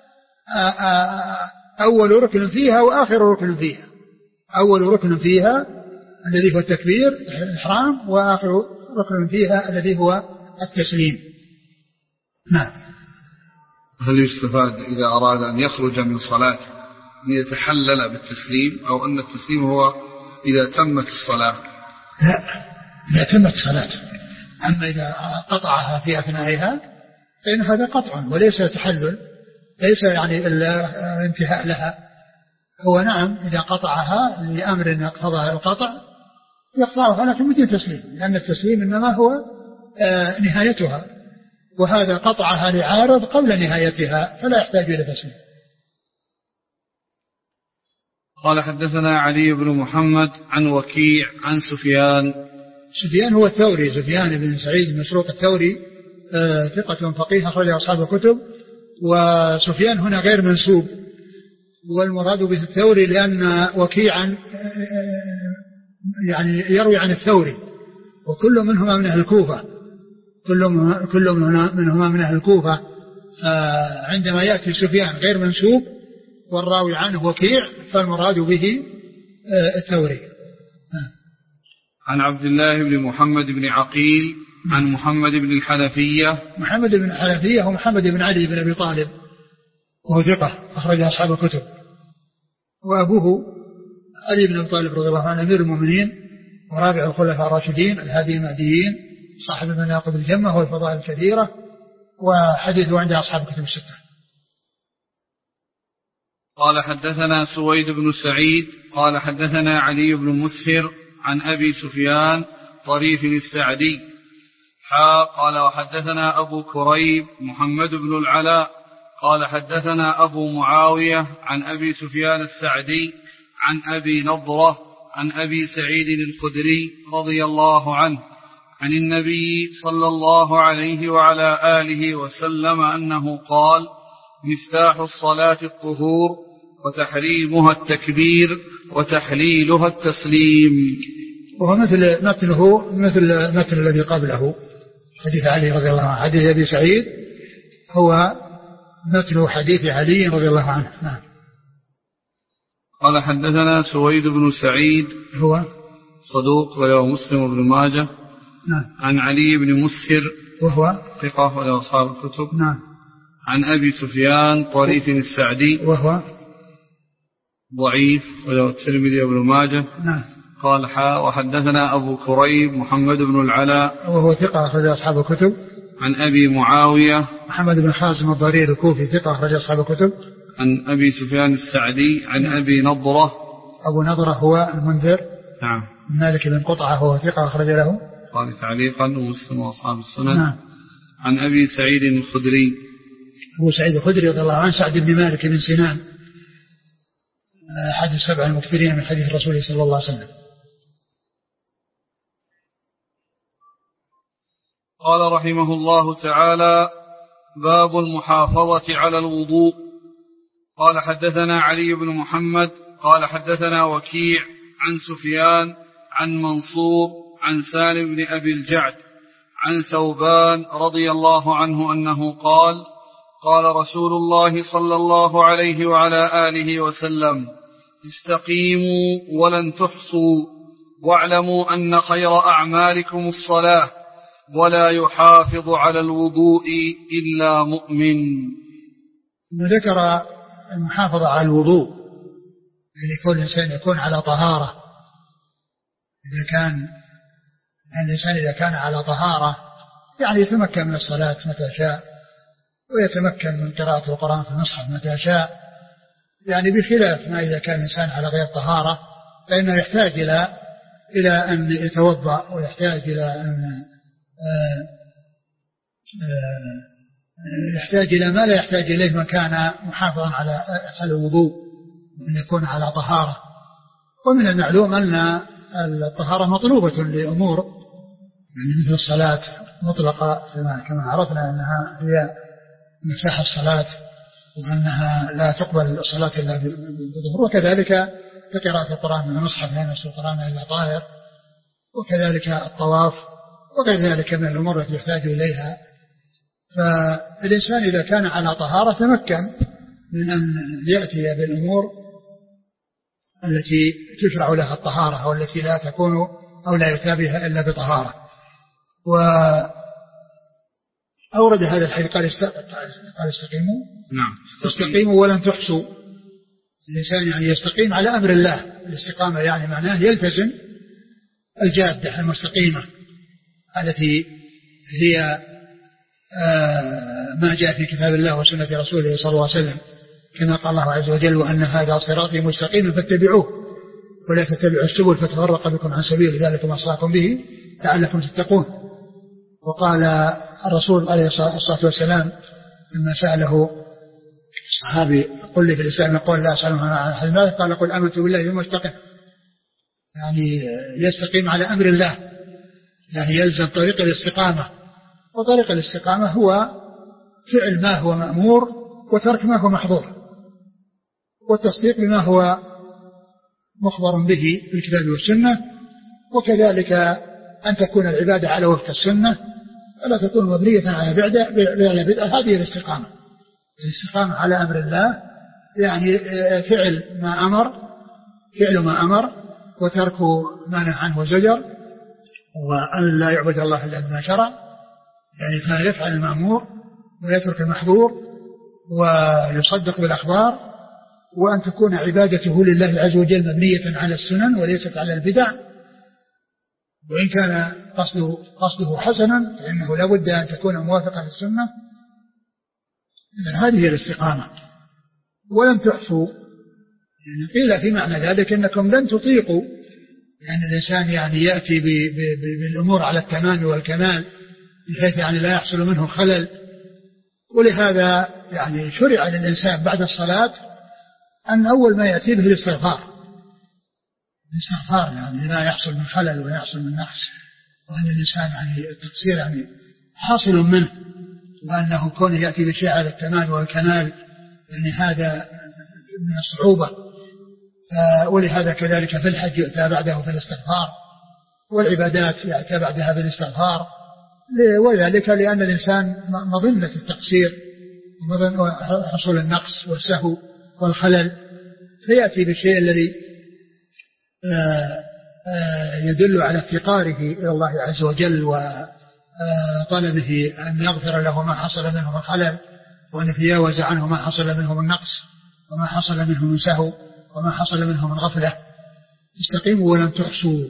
أول ركن فيها وآخر ركن فيها. أول ركن فيها الذي هو التكبير الإحرام، وآخر ركن فيها الذي هو التسليم. نعم. هل يستفاد إذا أراد أن يخرج من صلاته أن يتحلل بالتسليم، أو أن التسليم هو إذا تمت الصلاة؟ لا، إذا تمت الصلاة. أما إذا قطعها في أثنائها فإن هذا قطع وليس تحلل، ليس يعني الانتهاء لها. هو نعم إذا قطعها لأمر يقتضى القطع يقطعها لكن بدون تسليم، لأن التسليم إنما هو نهايتها، وهذا قطعها لعارض قبل نهايتها فلا يحتاج إلى تسليم. قال حدثنا علي بن محمد عن وكيع عن سفيان هو الثوري، سفيان بن سعيد المسروق الثوري، ثقة فقيه أخرج أصحاب الكتب. وسفيان هنا غير منسوب، والمراد به الثوري لأن وكيعا يعني يروي عن الثوري، وكل منهما من أهل الكوفة، كل منهما من أهل الكوفة. عندما يأتي سفيان غير منسوب والراوي عنه وكيع فالمراد به الثوري. عن عبد الله بن محمد بن عقيل عن محمد بن الحنفية. محمد بن الحنفية هو محمد بن علي بن أبي طالب، وهو ثقة أخرج أصحاب الكتب. وأبوه علي بن أبي طالب رضي الله عنه أمير المؤمنين ورابع الخلفاء الراشدين الهادي المهديين، صاحب المناقب الجمة والفضائل الكثيرة، وحديثه عند أصحاب الكتب الستة. قال حدثنا سويد بن سعيد قال حدثنا علي بن مسهر عن أبي سفيان طريف السعدي قال وحدثنا أبو كريب محمد بن العلاء قال حدثنا أبو معاوية عن أبي سفيان السعدي عن أبي نضرة عن أبي سعيد الخدري رضي الله عنه عن النبي صلى الله عليه وعلى آله وسلم أنه قال: مفتاح الصلاة الطهور وتحريمها التكبير وتحليلها التسليم. وهو مثل الذي قبله حديث علي رضي الله عنه. حديث أبي سعيد هو مثل حديث علي رضي الله عنه. نعم. قال حدثنا سويد بن سعيد هو صدوق وله مسلم بن ماجه. نعم. عن علي بن مسهر وهو ثقة وله أصحاب الكتب. نعم. عن أبي سفيان طريف السعدي وهو ضعيف وله الترمذي وابن ماجه. نعم. قال وحدثنا أبو كريب محمد بن العلاء وهو ثقة أخرج أصحاب الكتب. عن أبي معاوية محمد بن حازم الضرير الكوفي ثقة أخرج أصحاب الكتب. عن أبي سفيان السعدي عن أبي نضرة. أبو نضرة هو المنذر. نعم. مالك بن قطعة هو ثقة أخرج له قال تعليقا ومسلم وأصحاب السنن. نعم. عن أبي سعيد الخدري. أبو سعيد الخدري رضي الله عنه سعد بن مالك بن سنان أحد السبع المكثرين من حديث الرسول صلى الله عليه وسلم. قال رحمه الله تعالى: باب المحافظة على الوضوء. قال حدثنا علي بن محمد قال حدثنا وكيع عن سفيان عن منصور عن سالم بن أبي الجعد عن ثوبان رضي الله عنه أنه قال: قال رسول الله صلى الله عليه وعلى آله وسلم: استقيموا ولن تحصوا، واعلموا أن خير أعمالكم الصلاة، ولا يحافظ على الوضوء إلا مؤمن. ذكر المحافظة على الوضوء، يعني كل إنسان يكون على طهارة. الإنسان إذا كان على طهارة يعني يتمكن من الصلاة متى شاء، ويتمكن من قراءة القرآن في المصحف متى شاء، يعني بخلاف ما إذا كان الإنسان على غير طهارة، فإنه يحتاج إلى أن يتوضأ، ويحتاج إلى ما لا يحتاج إليه من كان محافظا على الوضوء، وأن يكون على طهارة. ومن المعلوم أن الطهارة مطلوبة لأمور، يعني مثل الصلاة مطلقة كما عرفنا أنها هي مفتاح الصلاة، وأنها لا تقبل الصلاة إلا بالطهور، وكذلك قراءة القرآن من المصحف لا يمس القرآن إلا طاهر، وكذلك الطواف، وغير ذلك من الأمور التي يحتاج إليها. فالإنسان إذا كان على طهارة تمكن من أن يأتي بالأمور التي تشرع لها الطهارة، أو التي لا تكون أو لا يتابعها إلا بطهارة. وأورد هذا الحديث قال استقيموا. نعم. استقيموا ولن تحصوا. الإنسان يعني يستقيم على أمر الله. الاستقامة يعني معناه يلتزم الجادة المستقيمة التي هي ما جاء في كتاب الله وسنة رسوله صلى الله عليه وسلم، كما قال الله عز وجل: وأن هذا صراطي مستقيما فاتبعوه ولا تتبعوا السبل فتفرق بكم عن سبيل ذلكم وصاكم به لعلكم تتقون. وقال الرسول عليه الصلاة والسلام لما سأله الصحابي: قل لي في الإسلام قول لا أسألهم عن أحد المال، قال: قل آمنت بالله ثم استقم. يعني يستقيم على أمر الله، يعني يلزم طريق الاستقامة. وطريق الاستقامة هو فعل ما هو مأمور وترك ما هو محظور، والتصديق بما هو مخبر به في الكتاب والسنة، وكذلك أن تكون العبادة على وفق السنة ولا تكون مبنية على بدعة. هذه الاستقامة. الاستقامة على أمر الله يعني فعل ما أمر وترك ما نهى عنه وزجر، وأن لا يعبد الله إلا بما شرع، يعني كان يفعل المأمور ويترك المحظور ويصدق بالأخبار، وأن تكون عبادته لله عز وجل مبنية على السنن وليست على البدع. وإن كان قصده حسنا فإنه لا بد أن تكون موافقة للسنة. إذن هذه الاستقامة. ولن تحصوا، يعني قيل في معنى ذلك أنكم لن تطيقوا، يعني الإنسان يعني يأتي بالأمور على التمام والكمال بحيث يعني لا يحصل منه خلل. ولهذا يعني شرع للإنسان بعد الصلاة أن أول ما يأتي به الاستغفار يعني لا يحصل من خلل ولا يحصل من نقص، وأن الإنسان يعني التقصير يعني حاصل منه، وأنه كونه يأتي بشيء على التمام والكمال يعني هذا من الصعوبة. ولهذا كذلك في الحج يؤتى بعده في الاستغفار، والعبادات يأتى بعدها بالاستغفار، وذلك لأن الإنسان مظنة التقصير وحصول النقص والسهو والخلل، فيأتي بالشيء الذي يدل على افتقاره إلى الله عز وجل وطلبه أن يغفر له ما حصل منه من خلل، وأن يتجاوز عنه ما حصل منه من نقص وما حصل منه من سهو وما حصل منه من غفلة. استقيموا ولن تحصوا.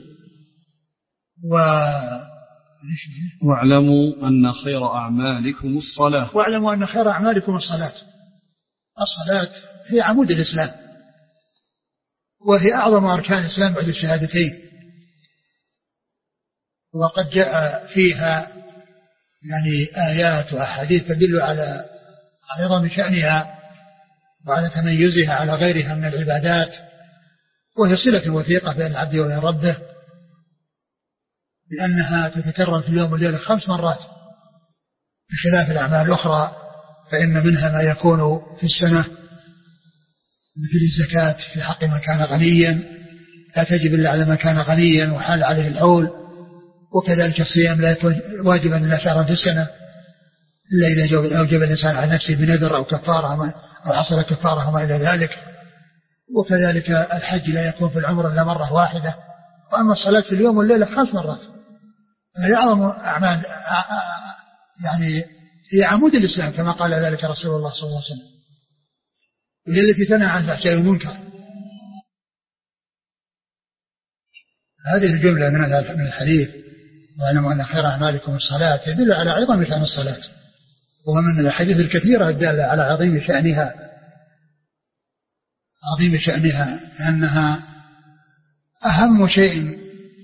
واعلموا أن خير أعمالكم الصلاة. واعلموا أن خير أعمالكم الصلاة. الصلاة هي عمود الإسلام، وهي أعظم أركان الإسلام بعد الشهادتين، وقد جاء فيها يعني آيات وأحاديث تدل على عظم شأنها وعلى تميزها على غيرها من العبادات، وهي صلة وثيقة بين العبد وبين ربه، لأنها تتكرر في اليوم والليلة 5 مرات، بخلاف الأعمال الأخرى فإن منها ما يكون في السنة مثل الزكاة في حق من كان غنيا لا تجب إلا على من كان غنيا وحال عليه الحول، وكذلك الصيام لا يكون واجبا إلا شهرا في السنة إلا إذا أوجب الإنسان على نفسه بنذر أو كفارة أو حصل كفارة وما إلى ذلك، وكذلك الحج لا يكون في العمر إلا مرة واحدة. وأما الصلاة في اليوم والليلة 5 مرات، هي أعظم أعمال يعني هي عمود الإسلام كما قال ذلك رسول الله صلى الله عليه وسلم، وهي التي تنهى عن الفحشاء والمنكر. هذه الجملة من الحديث واعلموا أن خير أعمالكم الصلاة يدل على عظم شأن الصلاة، وهو من الأحاديث الكثيرة الدالة على عظيم شأنها لأنها أهم شيء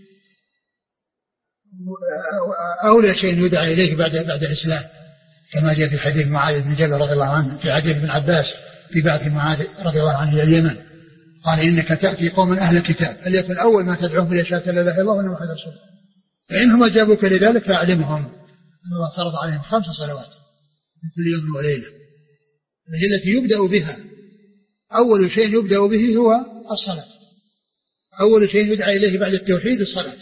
أولى شيء يدعى إليه بعد الإسلام، كما جاء في حديث معاذ بن جبل رضي الله عنه، في حديث ابن عباس في بعث معاذ رضي الله عنه إلى اليمن، قال إنك تأتي قوم أهل الكتاب فليكن أول ما تدعوهم إلى شهادة لا إله إلا الله وأن محمدا رسول الله، فإنهم أجابوك لذلك فأعلمهم أن الله فرض عليهم 5 صلوات في كل يوم وليلة، وهي التي يبدأ بها. أول شيء يبدأ به هو الصلاة، أول شيء يدعى إليه بعد التوحيد الصلاة،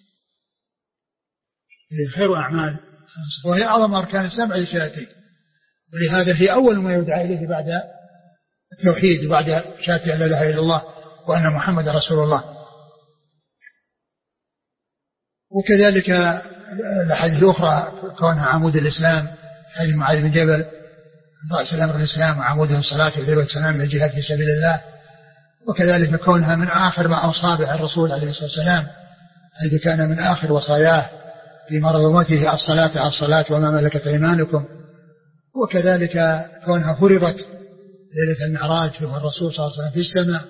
هي خير أعمال وهي أعظم أركان الإسلام بعد الشهادتين، ولهذا هي أول ما يدعى إليه بعد التوحيد وبعد شهادة لا إله إلا الله وأن محمد رسول الله. وكذلك الأحاديث الأخرى كونها عمود الإسلام، حديث معاذ بن جبل رأس الأمر الإسلام وعموده الصلاة وذروة سنام الجهاد في سبيل الله، وكذلك كونها من آخر ما أوصى به الرسول عليه الصلاة والسلام، حيث كان من آخر وصاياه في مرضومته الصلاة وما ملكت أيمانكم. وكذلك كونها فرضت ليلة المعراج في الرسول صلى الله عليه وسلم في السماء،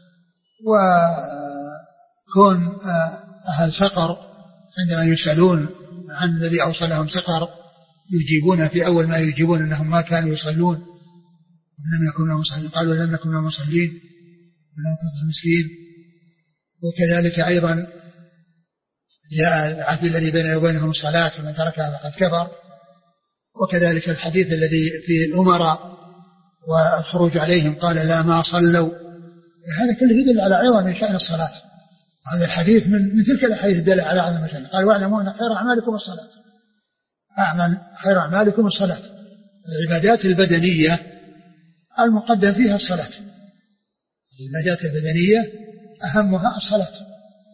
وكون أهل سقر عندما يسألون عن الذي أوصلهم سقر يجيبون في أول ما يجيبون أنهم ما كانوا يصلون ولم يكن لهم مصلين، قالوا لم نكن لهم مصلين ولم نكن المسكين. وكذلك أيضا جاء العهد الذي بيننا وبينهم الصلاة ومن تركها فقد كفر. وكذلك الحديث الذي في الأمراء والخروج عليهم قال لا ما صلوا، هذا كله يدل على عظم شأن الصلاة. هذا الحديث من تلك الأحاديث الدالة على عظم شأنه. قال واعلموا أن خير أعمالكم الصلاة، خير أعمالكم الصلاة. العبادات البدنية المقدم فيها الصلاة، العبادات البدنية أهمها الصلاة.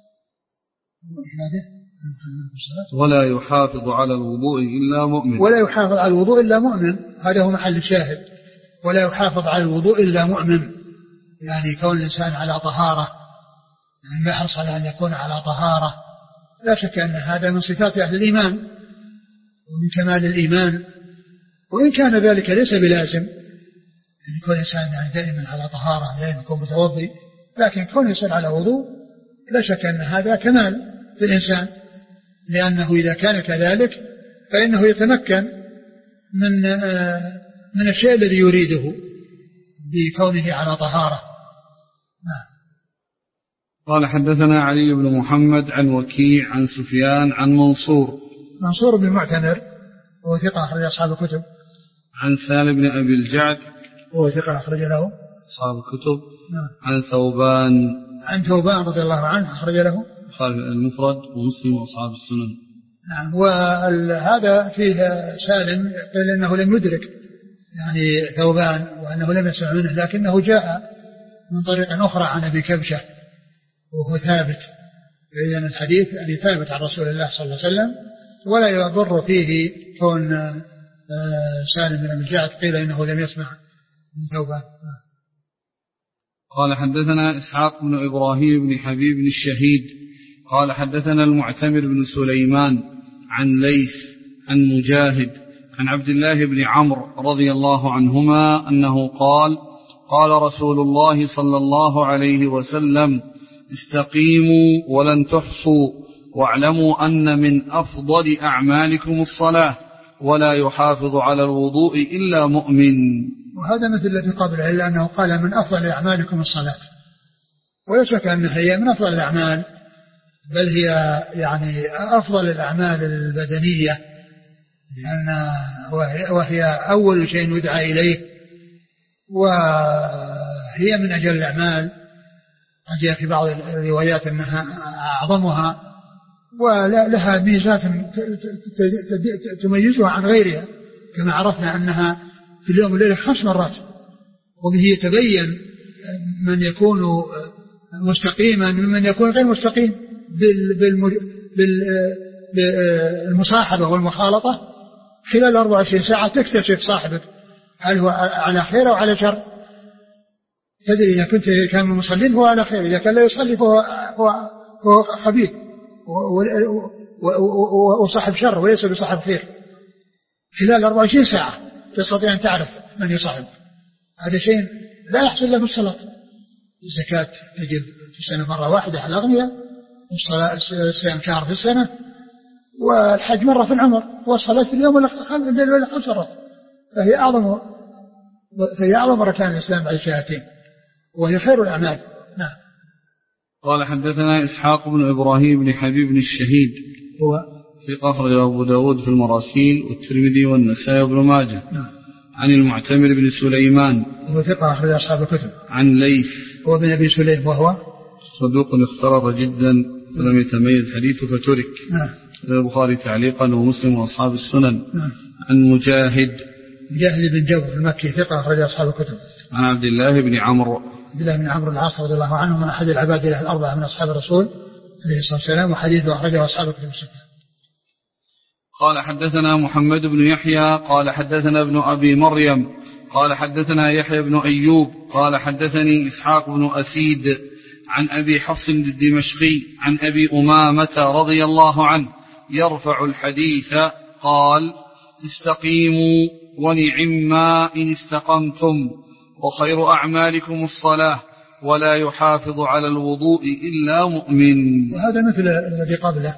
ولا يحافظ على الوضوء إلا مؤمن. ولا يحافظ على الوضوء إلا مؤمن، هذا هو محل الشاهد. ولا يحافظ على الوضوء إلا مؤمن، يعني كون الإنسان على طهارة، يعني يحرص على أن يكون على طهارة. لا شك أن هذا من صفات أهل الإيمان ومن كمال الإيمان، وإن كان ذلك ليس بلازم أن يكون الإنسان يعني دائما على طهارة، دائما يكون متوضي، لكن كون يصير على وضوء لا شك أن هذا كمال في الإنسان، لأنه إذا كان كذلك فإنه يتمكن من الشيء الذي يريده بكونه على طهارة. قال حدثنا علي بن محمد عن وكيع عن سفيان عن منصور بن معتمر وهو ثقة أخرج أصحاب الكتب. عن سالم بن أبي الجعد وهو ثقة أخرج له أصحاب الكتب. عن ثوبان رضي الله عنه أخرج له المفرد ومسلم وأصحاب السنن. نعم. وهذا فيه سالم قيل إنه لم يدرك يعني ثوبان وأنه لم يسمع منه، لكنه جاء من طريق أخرى عن أبي كبشة وهو ثابت، إذن الحديث يعني ثابت عن رسول الله صلى الله عليه وسلم، ولا يضر فيه كون سالم بن أبي الجعد قيل إنه لم يسمع من ثوبان. قال حدثنا إسحاق بن إبراهيم بن حبيب بن الشهيد قال حدثنا المعتمر بن سليمان عن ليث عن مجاهد عن عبد الله بن عمرو رضي الله عنهما أنه قال قال رسول الله صلى الله عليه وسلم استقيموا ولن تحصوا واعلموا أن من أفضل أعمالكم الصلاة ولا يحافظ على الوضوء إلا مؤمن. وهذا مثل الذي قبله، إلا أنه قال من أفضل أعمالكم الصلاة، ولا شك أنها هي من أفضل الأعمال، بل هي يعني أفضل الأعمال البدنية، لأن وهي أول شيء يدعى إليه، وهي من أجل الأعمال. جاء في بعض الروايات أنها أعظمها ولها ميزات تميزها عن غيرها، كما عرفنا أنها في اليوم والليلة 5 مرات، وبه يتبين من يكون مستقيما ممن يكون غير مستقيم بالمصاحبة والمخالطة. خلال 24 ساعة تكتشف صاحبك هل هو على خير أو على شر، تدري إذا كنت كان من المصلين فهو على خير، إذا كان لا يصلي فهو خبيث وصاحب شر وليس بصاحب خير. خلال 24 ساعة تستطيع أن تعرف من يصاحب. هذا شيء لا يحصل له بالصلاة. الزكاة تجب في السنة مرة واحدة على الأغنياء، والصيام شهر في السنة، والحج مرة في العمر، والصلاة في اليوم والليل ولا 5 مرات، فهي أعظم أركان الإسلام بعد الشهادتين، وهي خير الأعمال. نعم. قال حدثنا إسحاق بن إبراهيم بن حبيب بن الشهيد هو ثقة أخرج أبو داود في المراسيل والترمذي والنسائي وابن ماجه. نعم. عن المعتمر بن سليمان هو ثقة أخرج أصحاب الكتب. عن ليث هو بن أبي سليم وهو صدوق اختلط جدا ولم يتميز حديثه فترك. نعم. البخاري تعليقا ومسلم وأصحاب السنن. نعم. عن مجاهد بن جبر المكي ثقة أخرج أصحاب الكتب. عن عبد الله بن عمرو العاص رضي الله عنه، من أحد العباد الأربعة من أصحاب الرسول عليه الصلاة والسلام، وحديثه أخرجه أصحاب الكتب الستة. قال حدثنا محمد بن يحيى قال حدثنا ابن أبي مريم قال حدثنا يحيى بن أيوب قال حدثني إسحاق بن أسيد عن أبي حفص الدمشقي عن أبي أمامة رضي الله عنه يرفع الحديث قال استقيموا ونعما إن استقمتم وخير أعمالكم الصلاة ولا يحافظ على الوضوء إلا مؤمن. وهذا مثل الذي قبله.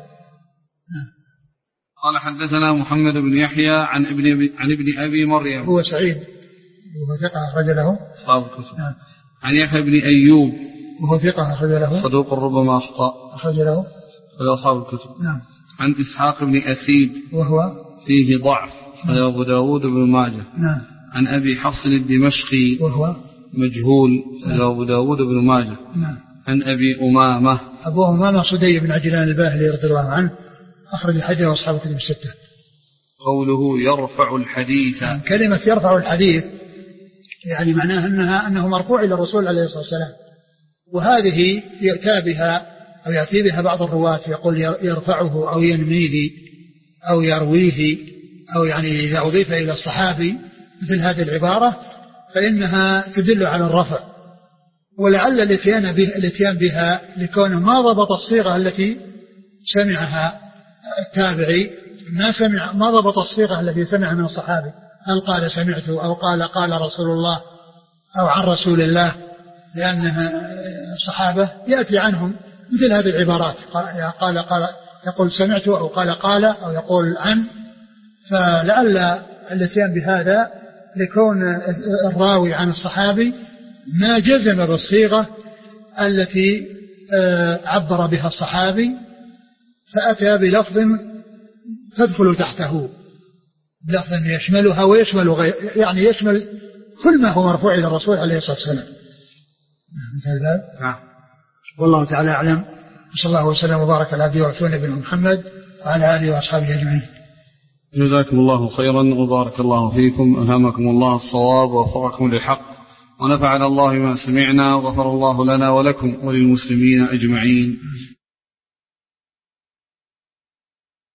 قال حدثنا محمد بن يحيى عن ابن أبي مريم هو سعيد وهو ثقة أخرج له أصحاب الكتب. عن يحيى بن أيوب وهو ثقة أخرج له صدوق ربما أخطأ أخرج له أصحاب الكتب. نعم. عن إسحاق بن أسيد وهو فيه ضعف أبو داود بن ماجه. نعم. عن أبي حفص الدمشقي وهو مجهول أبو داود بن ماجه. نعم. عن أبي أمامة أبو أمامة صدي بن عجلان الباهلي رضي الله عنه أخرج الحديث وأصحاب الكتب الستة. قوله يرفع الحديث، كلمة يرفع الحديث يعني معناها أنه مرفوع إلى الرسول عليه الصلاة والسلام، وهذه يأتي بها بعض الرواة يقول يرفعه أو ينميه أو يرويه، أو يعني إذا أضيف إلى الصحابي مثل هذه العبارة فإنها تدل على الرفع، ولعل الاتيان بها لكونه ما ضبط الصيغة التي سمعها التابعي، ما ضبط الصيغة التي سمعها من الصحابي، هل قال سمعت أو قال رسول الله أو عن رسول الله، لأنها الصحابة يأتي عنهم مثل هذه العبارات، قال يقول سمعت أو قال أو يقول عن، فلعل الاتيان بهذا لكون الراوي عن الصحابي ما جزم بالصيغة التي عبر بها الصحابي، فأتى بلفظ تدخل تحته، لفظ يشملها ويشمل يعني يشمل كل ما هو مرفوع إلى الرسول عليه الصلاة والسلام. نعم. والله تعالى أعلم، صلى الله وسلم وبارك على عبده ورسوله نبينا محمد وعلى آله وأصحابه أجمعين. جزاكم الله خيرا وبارك الله فيكم، ألهمكم الله الصواب ووفقكم للحق، ونفعنا الله ما سمعنا، وغفر الله لنا ولكم وللمسلمين أجمعين.